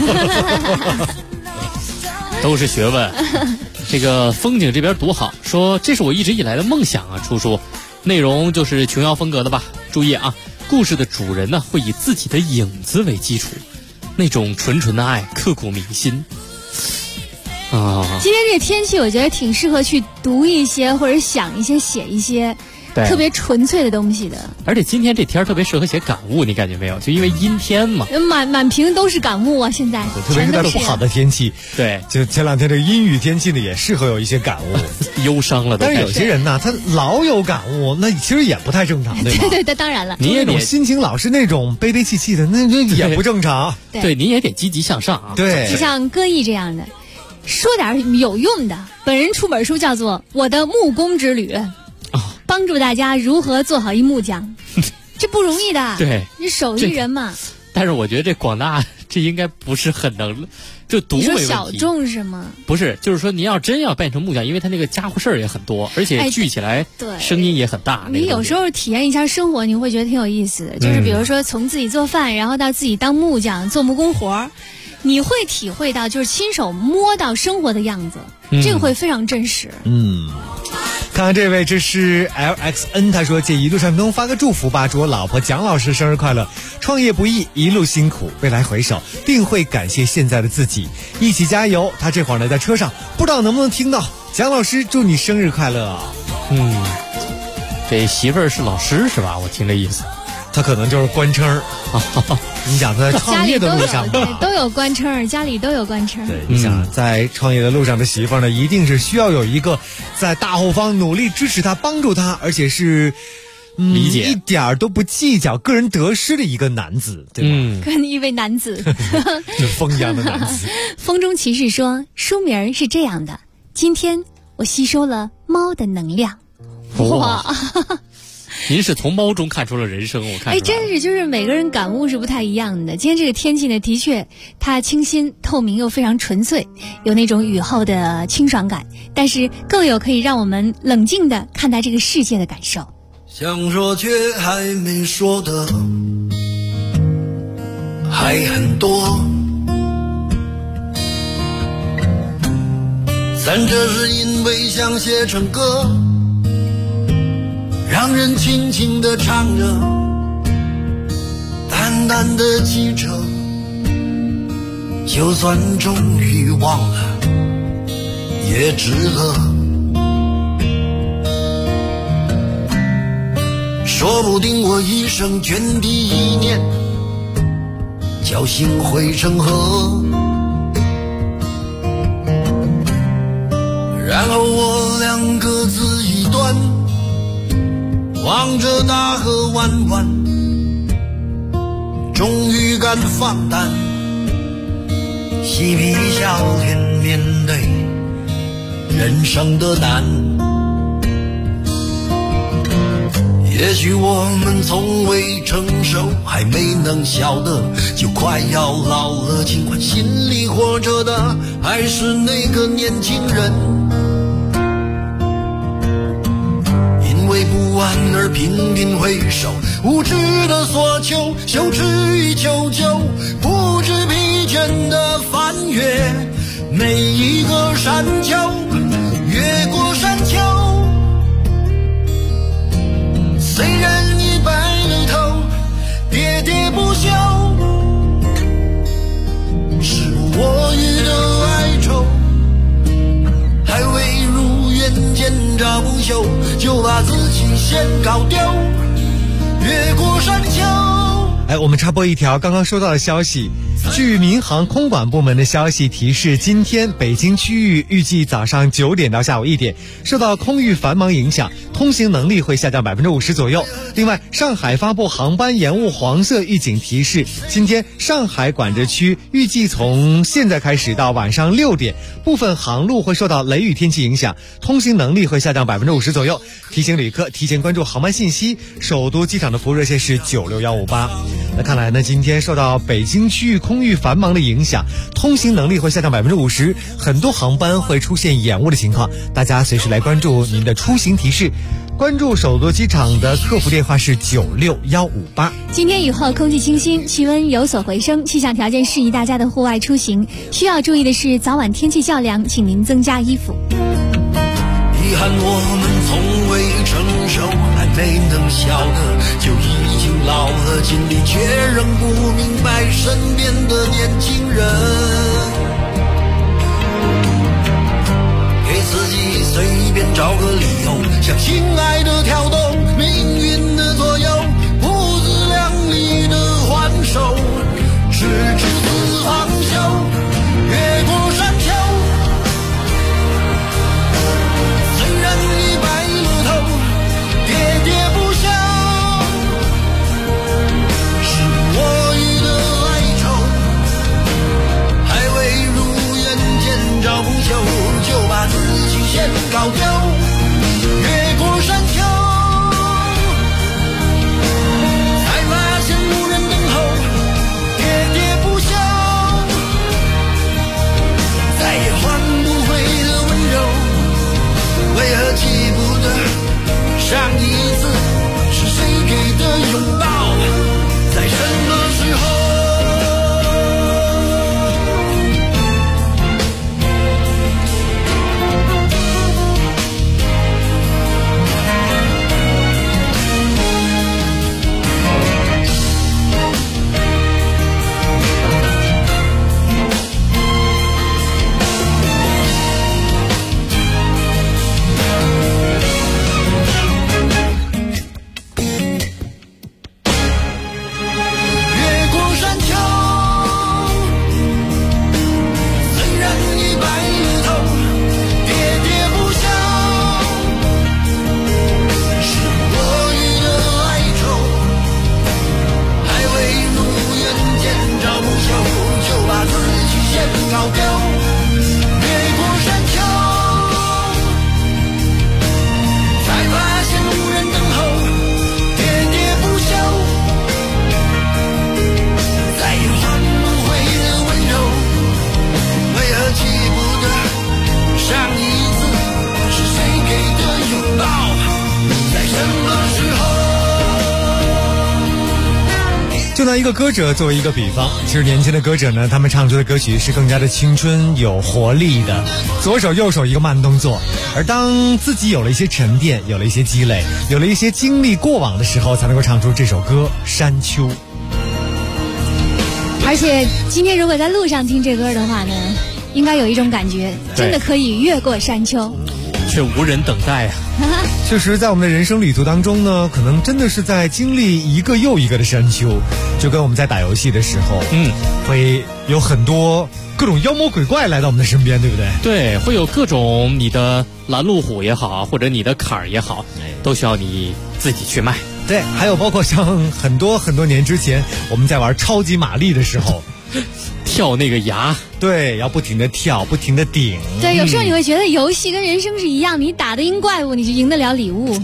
都是学问。这个风景这边读好，说这是我一直以来的梦想啊，出书内容就是琼瑶风格的吧。注意啊，故事的主人呢会以自己的影子为基础，那种纯纯的爱刻骨铭心啊。 今天这个天气我觉得挺适合去读一些或者想一些写一些特别纯粹的东西的。 而且今天这天特别适合写感悟，你感觉没有？就因为阴天嘛， 满屏都是感悟啊！现在特别是在不好的天气， 对， 就前两天这个阴雨天气呢，也适合有一些感悟， 忧伤了。 但是有些人呢，他老有感悟，那其实也不太正常，对吧？ 对，当然了， 你那种心情老是那种悲悲戚戚的，那也不正常。 对，你也得积极向上啊。 对， 就像歌艺这样的，说点有用的。本人出本书叫做《我的木工之旅》。帮助大家如何做好一木匠，这不容易的。 对， 你手艺人嘛。 但是我觉得这广大这应该不是很能，就读没问题。 你说小众是吗？ 不是，就是说你要真要变成木匠，因为他那个家伙事儿也很多，而且聚起来声音也很大。 你有时候体验一下生活，你会觉得挺有意思的。就是比如说从自己做饭，然后到自己当木匠做木工活儿，你会体会到就是亲手摸到生活的样子，这个会非常真实。 看看这位，这是 LXN， 他说借一路畅通发个祝福吧，祝我老婆蒋老师生日快乐，创业不易，一路辛苦，未来回首定会感谢现在的自己，一起加油。他这会儿呢在车上，不知道能不能听到。蒋老师祝你生日快乐。 这媳妇儿是老师是吧？我听这意思， 他可能就是官称。你想在创业的路上都有官称，家里都有官称。 对，你想在创业的路上的媳妇呢，一定是需要有一个在大后方努力支持他、帮助他，而且是理解一点都不计较个人得失的一个男子，对吧？ 跟一位男子， 就风一样的男子。 风中骑士说，书名是这样的：今天我吸收了猫的能量。哇！ 您是从猫中看出了人生，我看。 真是，就是每个人感悟是不太一样的。今天这个天气呢，的确，它清新、透明又非常纯粹，有那种雨后的清爽感，但是更有可以让我们冷静地看待这个世界的感受。 想说却还没说的还很多，咱这是因为想写成歌，让人轻轻地唱着，淡淡的记着，就算终于忘了也值了。说不定我一生涓滴一念，侥幸汇成河，然后我俩各自一端，望着大河弯弯，终于敢放胆，嬉皮笑脸面对人生的难。也许我们从未成熟，还没能晓得，就快要老了，尽管心里活着的还是那个年轻人。因为不安而频频回首，无知的所求，羞耻与求救，不知疲倦的翻越每一个山丘，越过山丘。虽然已白了头，喋喋不休，是我予的哀愁，还未如愿见着不朽，就把自己先搞丢，越过山丘。 我们插播一条刚刚收到的消息，据民航空管部门的消息提示，今天北京区域预计早上9点到下午1点，受到空域繁忙影响，通行能力会下降50%左右。另外，上海发布航班延误黄色预警提示，今天上海管制区预计从现在开始到晚上6点，部分航路会受到雷雨天气影响，通行能力会下降50%左右。提醒旅客提前关注航班信息，首都机场的服务热线是96158。那看来呢，今天受到北京区域空域繁忙的影响，通行能力会下降50%，很多航班会出现延误的情况，大家随时来关注您的出行提示。关注首都机场的客服电话是96158。 今天雨后空气清新，气温有所回升，气象条件适宜大家的户外出行。需要注意的是，早晚天气较凉，请您增加衣服。 遗憾我们从未成熟，还没能笑得就已经老了，尽力却仍不明白身边的年轻人，给自己随便找个理由，向心爱的跳动，命运的左右，不自量力的还手，直至四方休，越过山丘。你白了头，喋喋不休，是我予的哀愁，还未如愿见着不朽，就把自己先搞丢，越过山丘，才发现无人等候，喋喋不休，再也换不回的温柔，为何记不得上一次是谁给的拥抱，在什么时候？ 就拿一个歌者作为一个比方，其实年轻的歌者呢，他们唱出的歌曲是更加的青春有活力的，左手右手一个慢动作。而当自己有了一些沉淀，有了一些积累，有了一些经历过往的时候，才能够唱出这首歌《山丘》。 而且今天如果在路上听这歌的话呢，应该有一种感觉，真的可以越过山丘， 却无人等待啊。 确实在我们的人生旅途当中呢，可能真的是在经历一个又一个的山丘，就跟我们在打游戏的时候，会有很多各种妖魔鬼怪来到我们的身边，对不对？ 对，会有各种你的拦路虎也好，或者你的坎儿也好，都需要你自己去迈。 对，还有包括像很多年之前我们在玩超级玛丽的时候跳那个崖， 对，要不停的跳，不停的顶。 对，有时候你会觉得游戏跟人生是一样，你打得赢怪物，你就赢得了礼物。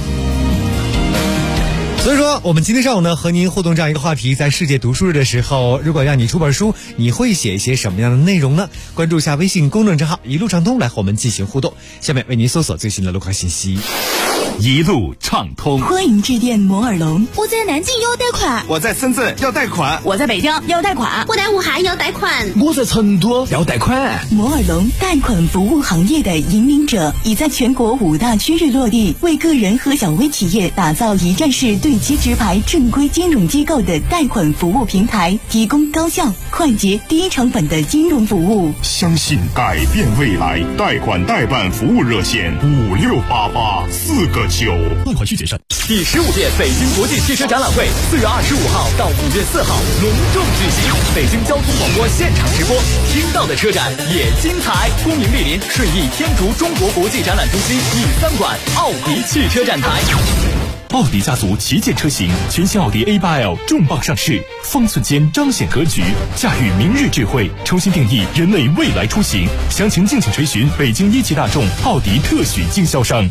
所以说我们今天上午呢和您互动这样一个话题，在世界读书日的时候，如果让你出本书，你会写一些什么样的内容呢？关注一下微信公众账号一路畅通来和我们进行互动。下面为您搜索最新的路况信息。 一路畅通， 欢迎致电摩尔龙。 我在南京要贷款， 我在深圳要贷款， 我在北京要贷款， 我在武汉要贷款， 我在成都要贷款。 摩尔龙贷款服务行业的引领者，已在全国5大区域落地，为个人和小微企业打造一站式对接直排正规金融机构的贷款服务平台，提供高效、快捷、低成本的金融服务。 相信改变未来，贷款代办服务热线5688，4个 9。 贷款需谨慎。 第15届北京国际汽车展览会4月25号到5月4号隆重举行，北京交通广播现场直播，听到的车展也精彩。恭迎莅临顺义天竺中国国际展览中心E3馆奥迪汽车展台。 奥迪家族旗舰车型全新奥迪 A8L 重磅上市，方寸间彰显格局，驾驭明日智慧，重新定义人类未来出行。详情敬请垂询北京一汽大众奥迪特许经销商。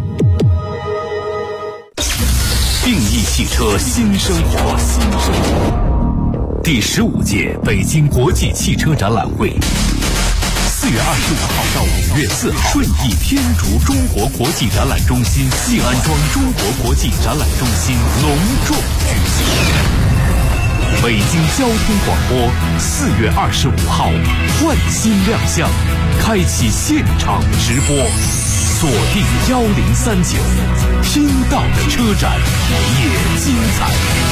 定义汽车新生活，第15届北京国际汽车展览会，4月25号到5月4号，顺义天竺中国国际展览中心静安庄中国国际展览中心隆重举行。北京交通广播4月25号换新亮相，开启现场直播，锁定1039，听到的车展也精彩。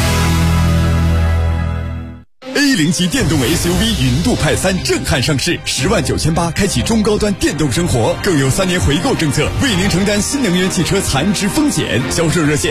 A0级电动 SUV 云度派3震撼上市，10.98000开启中高端电动生活，更有3年回购政策，为您承担新能源汽车残值风险。销售热线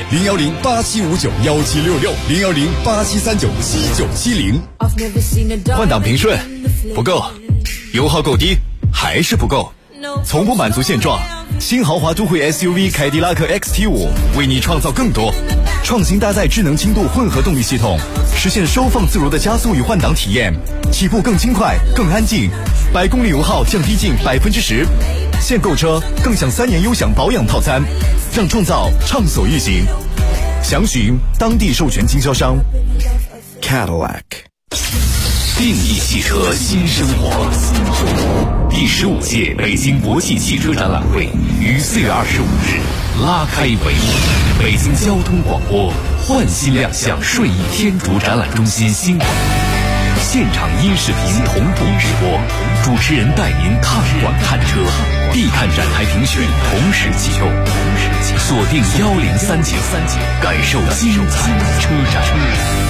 01087591766，01087397970。 换挡平顺不够，油耗够低还是不够，从不满足现状。新豪华都会 SUV 凯迪拉克 XT5 为你创造更多，创新搭载智能轻度混合动力系统，实现收放自如的加速与换挡体验，起步更轻快更安静，100公里油耗降低近10%。现购车更享3年优享保养套餐，让创造畅所欲行。详询当地授权经销商 Cadillac。 定义汽车新生活，第15届北京国际汽车展览会于4月25日拉开帷幕。北京交通广播换新亮相顺义天竺展览中心新馆，现场音视频同步直播，主持人带您看馆看车，必看展台评选同时启动，锁定1039，感受精彩车展。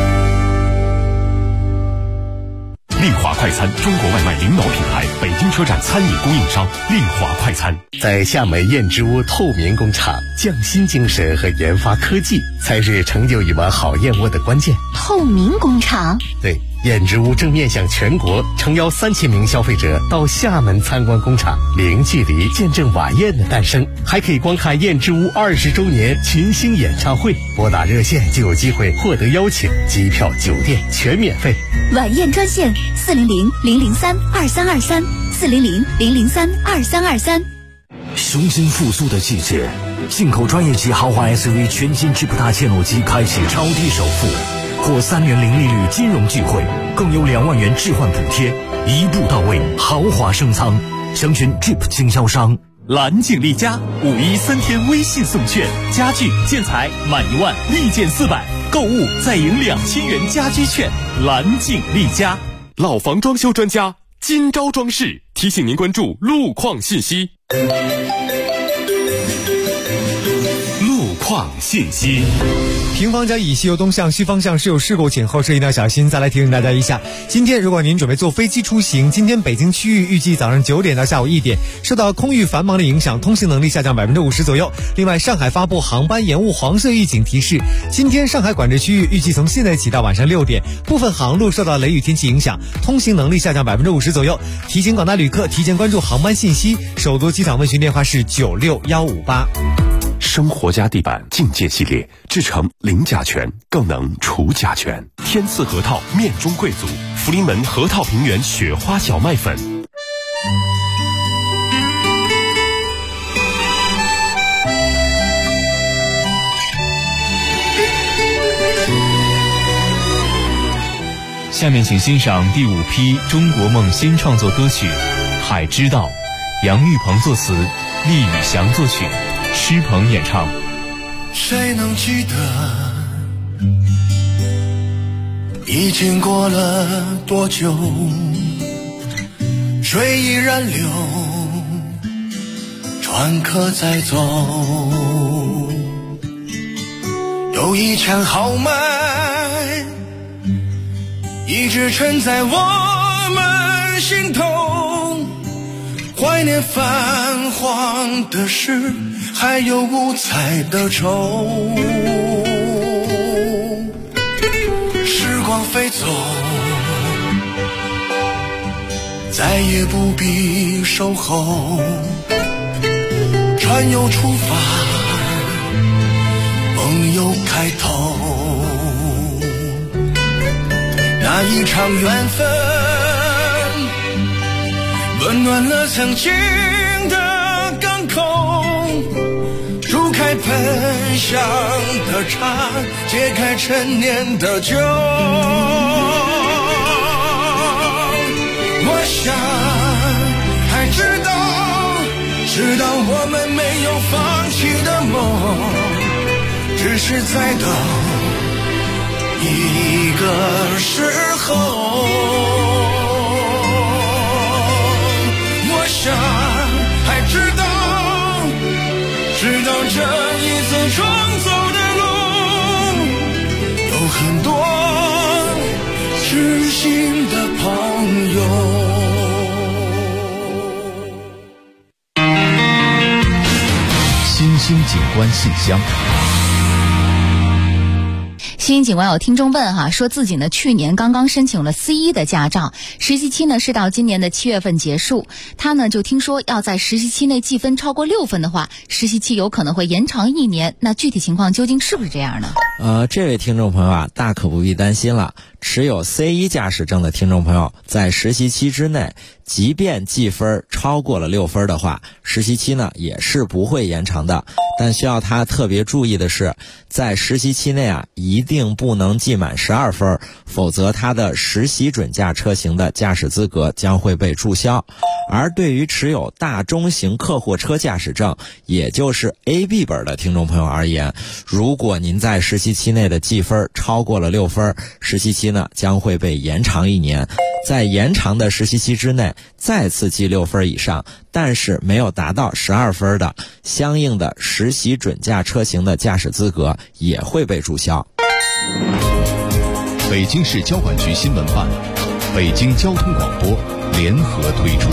令华快餐，中国外卖领导品牌，北京车站餐饮供应商。令华快餐在厦门燕之屋透明工厂，匠心精神和研发科技才是成就一碗好燕窝的关键。 透明工厂， 对，燕之屋正面向全国诚邀3000名消费者到厦门参观工厂，零距离见证晚宴的诞生，还可以观看燕之屋20周年群星演唱会。拨打热线就有机会获得邀请，机票、酒店全免费。 晚宴专线400-003-2323，400-003-2323。 雄心复苏的季节，进口专业级豪华 SUV 全新智普大切诺基开启超低首付，获3年零利率金融聚会，更有2万元置换补贴，一步到位，豪华升舱。详询 Jeep 经销商。 蓝景丽家513天微信送券，家具建材满1万立减400，购物再赢2000元家居券。蓝景丽家， 老房装修专家金招装饰提醒您关注路况信息。路况信息。 平房加以西由东向西方向是有事故，请后车一定要小心。再来提醒大家一下，今天如果您准备坐飞机出行，今天北京区域预计早上9点到下午1点，受到空域繁忙的影响，通行能力下降50%左右。另外，上海发布航班延误黄色预警提示，今天上海管制区域预计从现在起到晚上6点，部分航路受到雷雨天气影响，通行能力下降50%左右。提醒广大旅客提前关注航班信息，首都机场问询电话是96158。 生活家地板境界系列制成零甲醛，更能除甲醛。天赐核桃面中贵族，福临门核桃平原雪花小麦粉。 下面请欣赏第5批中国梦新创作歌曲《海之道》，杨玉鹏作词，厉宇翔作曲，施鹏演唱。 谁能记得已经过了多久，水依然流，船可在走，有一腔豪迈一直沉在我们心头，怀念泛黄的事还有五彩的愁。时光飞走，再也不必守候。船又出发，梦又开头。那一场缘分，温暖了曾经的港口，煮开喷香的茶，解开陈年的酒。我想还知道我们没有放弃的梦，只是在等一个时候。我想还知道这一次闯走的路，有很多知心的朋友。 新兴景观信箱。 新兴景观有听众问哈，说自己呢去年刚刚申请了 C1 的驾照，实习期呢是到今年的7月份结束。他呢就听说要在实习期内计分超过6分的话，实习期有可能会延长1年。那具体情况究竟是不是这样呢？ 这位听众朋友啊，大可不必担心了。持有 C1 驾驶证的听众朋友，在实习期之内，即便计分超过了6分的话，实习期呢也是不会延长的。但需要他特别注意的是，在实习期内啊，一定不能记满12分，否则他的实习准驾车型的驾驶资格将会被注销。而对于持有大中型客货车驾驶证，也就是 AB 本的听众朋友而言，如果您在实习期内的记分超过了6分，实习期呢将会被延长1年。在延长的实习期之内再次记6分以上，但是没有达到12分的，相应的实习准驾车型的驾驶资格也会被注销。 北京市交管局新闻办、北京交通广播联合推出。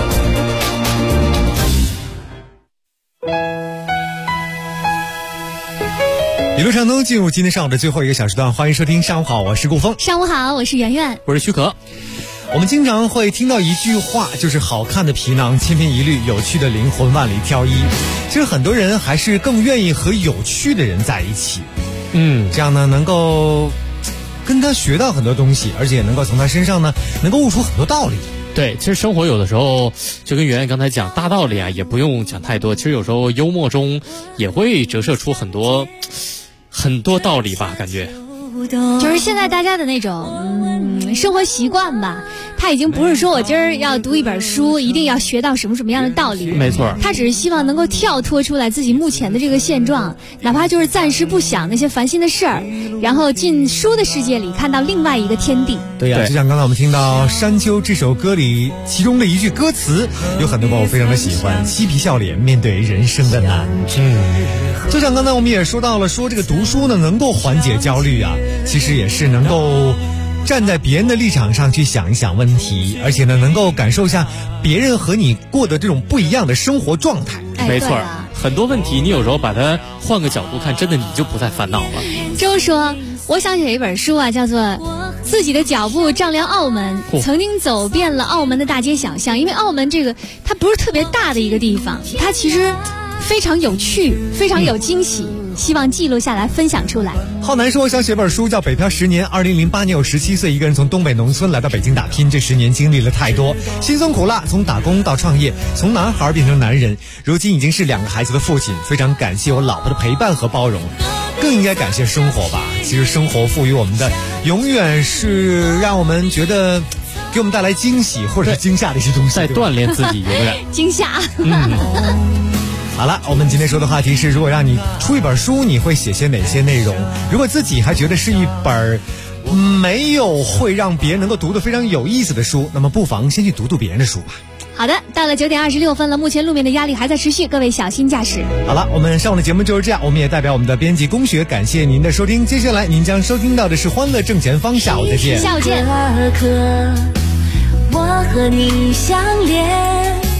一路畅通，进入今天上午的最后一个小时段，欢迎收听上午好，我是顾峰。 上午好，我是圆圆， 我是许可。 我们经常会听到一句话，就是好看的皮囊千篇一律，有趣的灵魂万里挑一。其实很多人还是更愿意和有趣的人在一起，这样呢能够跟他学到很多东西，而且也能够从他身上呢能够悟出很多道理。 对，其实生活有的时候就跟圆圆刚才讲大道理啊，也不用讲太多，其实有时候幽默中也会折射出很多道理吧，感觉就是现在大家的那种生活习惯吧，他已经不是说我今儿要读一本书一定要学到什么样的道理， 没错， 他只是希望能够跳脱出来自己目前的这个现状，哪怕就是暂时不想那些烦心的事儿，然后进书的世界里看到另外一个天地。 对呀，就像刚才我们听到《山丘》这首歌里其中的一句歌词，有很多朋友非常的喜欢，嬉皮笑脸面对人生的难。就像刚才我们也说到了，说这个读书呢能够缓解焦虑啊，其实也是能够站在别人的立场上去想一想问题，而且呢能够感受一下别人和你过的这种不一样的生活状态。 没错，很多问题你有时候把它换个角度看，真的你就不再烦恼了。 就说我想写一本书啊，叫做《自己的脚步丈量澳门》，曾经走遍了澳门的大街小巷。因为澳门这个它不是特别大的一个地方，它其实非常有趣，非常有惊喜，希望记录下来分享出来。 浩南说想写本书叫《北漂10年》，2008年我17岁，一个人从东北农村来到北京打拼，这10年经历了太多辛酸苦辣，从打工到创业，从男孩变成男人，如今已经是2个孩子的父亲，非常感谢我老婆的陪伴和包容，更应该感谢生活吧。其实生活赋予我们的永远是让我们觉得给我们带来惊喜或者是惊吓的一些东西， 在锻炼自己永远惊吓。 好了，我们今天说的话题是，如果让你出一本书，你会写些哪些内容？如果自己还觉得是一本没有会让别人能够读得非常有意思的书，那么不妨先去读读别人的书吧。 好的，到了9点26分了，目前路面的压力还在持续，各位小心驾驶。 好了，我们上午的节目就是这样，我们也代表我们的编辑龚学感谢您的收听。接下来您将收听到的是欢乐正前方，下午再见。 下午见。 我和你相恋。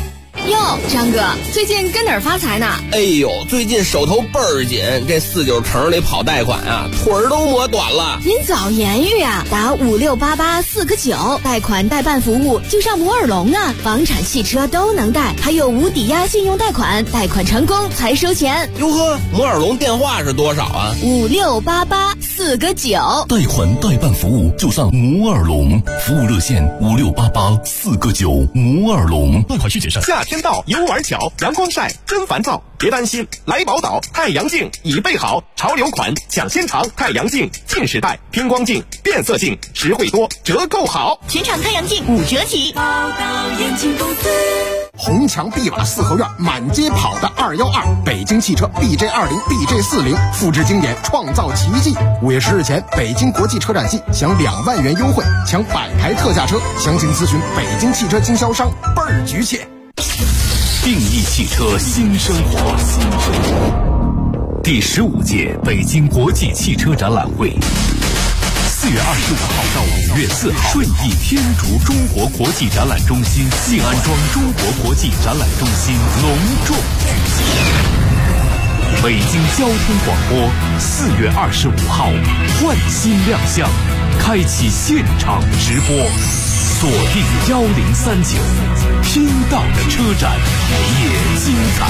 哟，张哥，最近跟哪儿发财呢？ 哎呦，最近手头倍儿紧，这49城里跑贷款啊，腿儿都磨短了。 您早言语啊，打5688-4个9，贷款代办服务就上摩尔龙啊，房产、汽车都能贷，还有无抵押信用贷款，贷款成功才收钱。 哟呵，摩尔龙电话是多少啊 ？5688-4个9。 贷款代办服务就上摩尔龙，服务热线5688-4个9，摩尔龙。贷款需谨慎。 夏天到，游玩巧，阳光晒真烦躁，别担心，来宝岛太阳镜已备好，潮流款抢先尝，太阳镜近视带、偏光镜、变色镜，实惠多，折扣好， 全场太阳镜5折起。宝岛眼镜公司。 红墙碧瓦四合院，满街跑的212，北京汽车 BJ20、BJ40，复制经典，创造奇迹。5月10日前，北京国际车展季享2万元优惠，抢100台特价车，详情咨询北京汽车经销商，倍儿局切。 定义汽车新生活，第15届北京国际汽车展览会。4月25号到5月4号，顺义天竺中国国际展览中心、信安庄中国国际展览中心隆重举行。北京交通广播4月25号换新亮相，开启现场直播，锁定1039，听到的车展也精彩。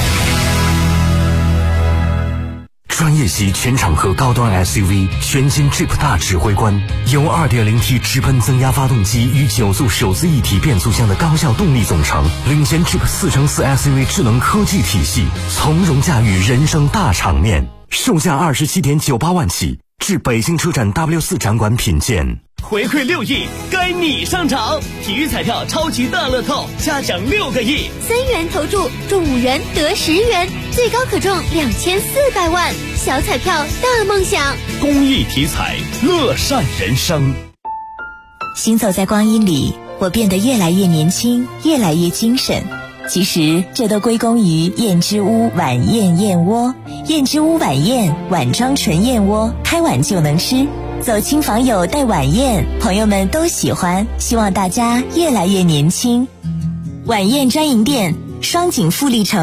专业级全场合高端 SUV 全新 Jeep 大指挥官，由 2.0T 直喷增压发动机与9速手自一体变速箱的高效动力总成，领衔 Jeep 4×4 SUV 智能科技体系，从容驾驭人生大场面。售价27.98万起，至北京车展 W4 展馆品鉴。 回馈6亿，该你上场！体育彩票超级大乐透，加奖6个亿 ，3元投注中5元得10元，最高可中2400万。小彩票大梦想， 公益体彩，乐善人生。 行走在光阴里，我变得越来越年轻，越来越精神。其实这都归功于燕之屋晚宴燕窝。燕之屋晚宴，碗装纯燕窝，开碗就能吃。走亲访友带晚宴，朋友们都喜欢，希望大家越来越年轻。晚宴专营店，双井富力城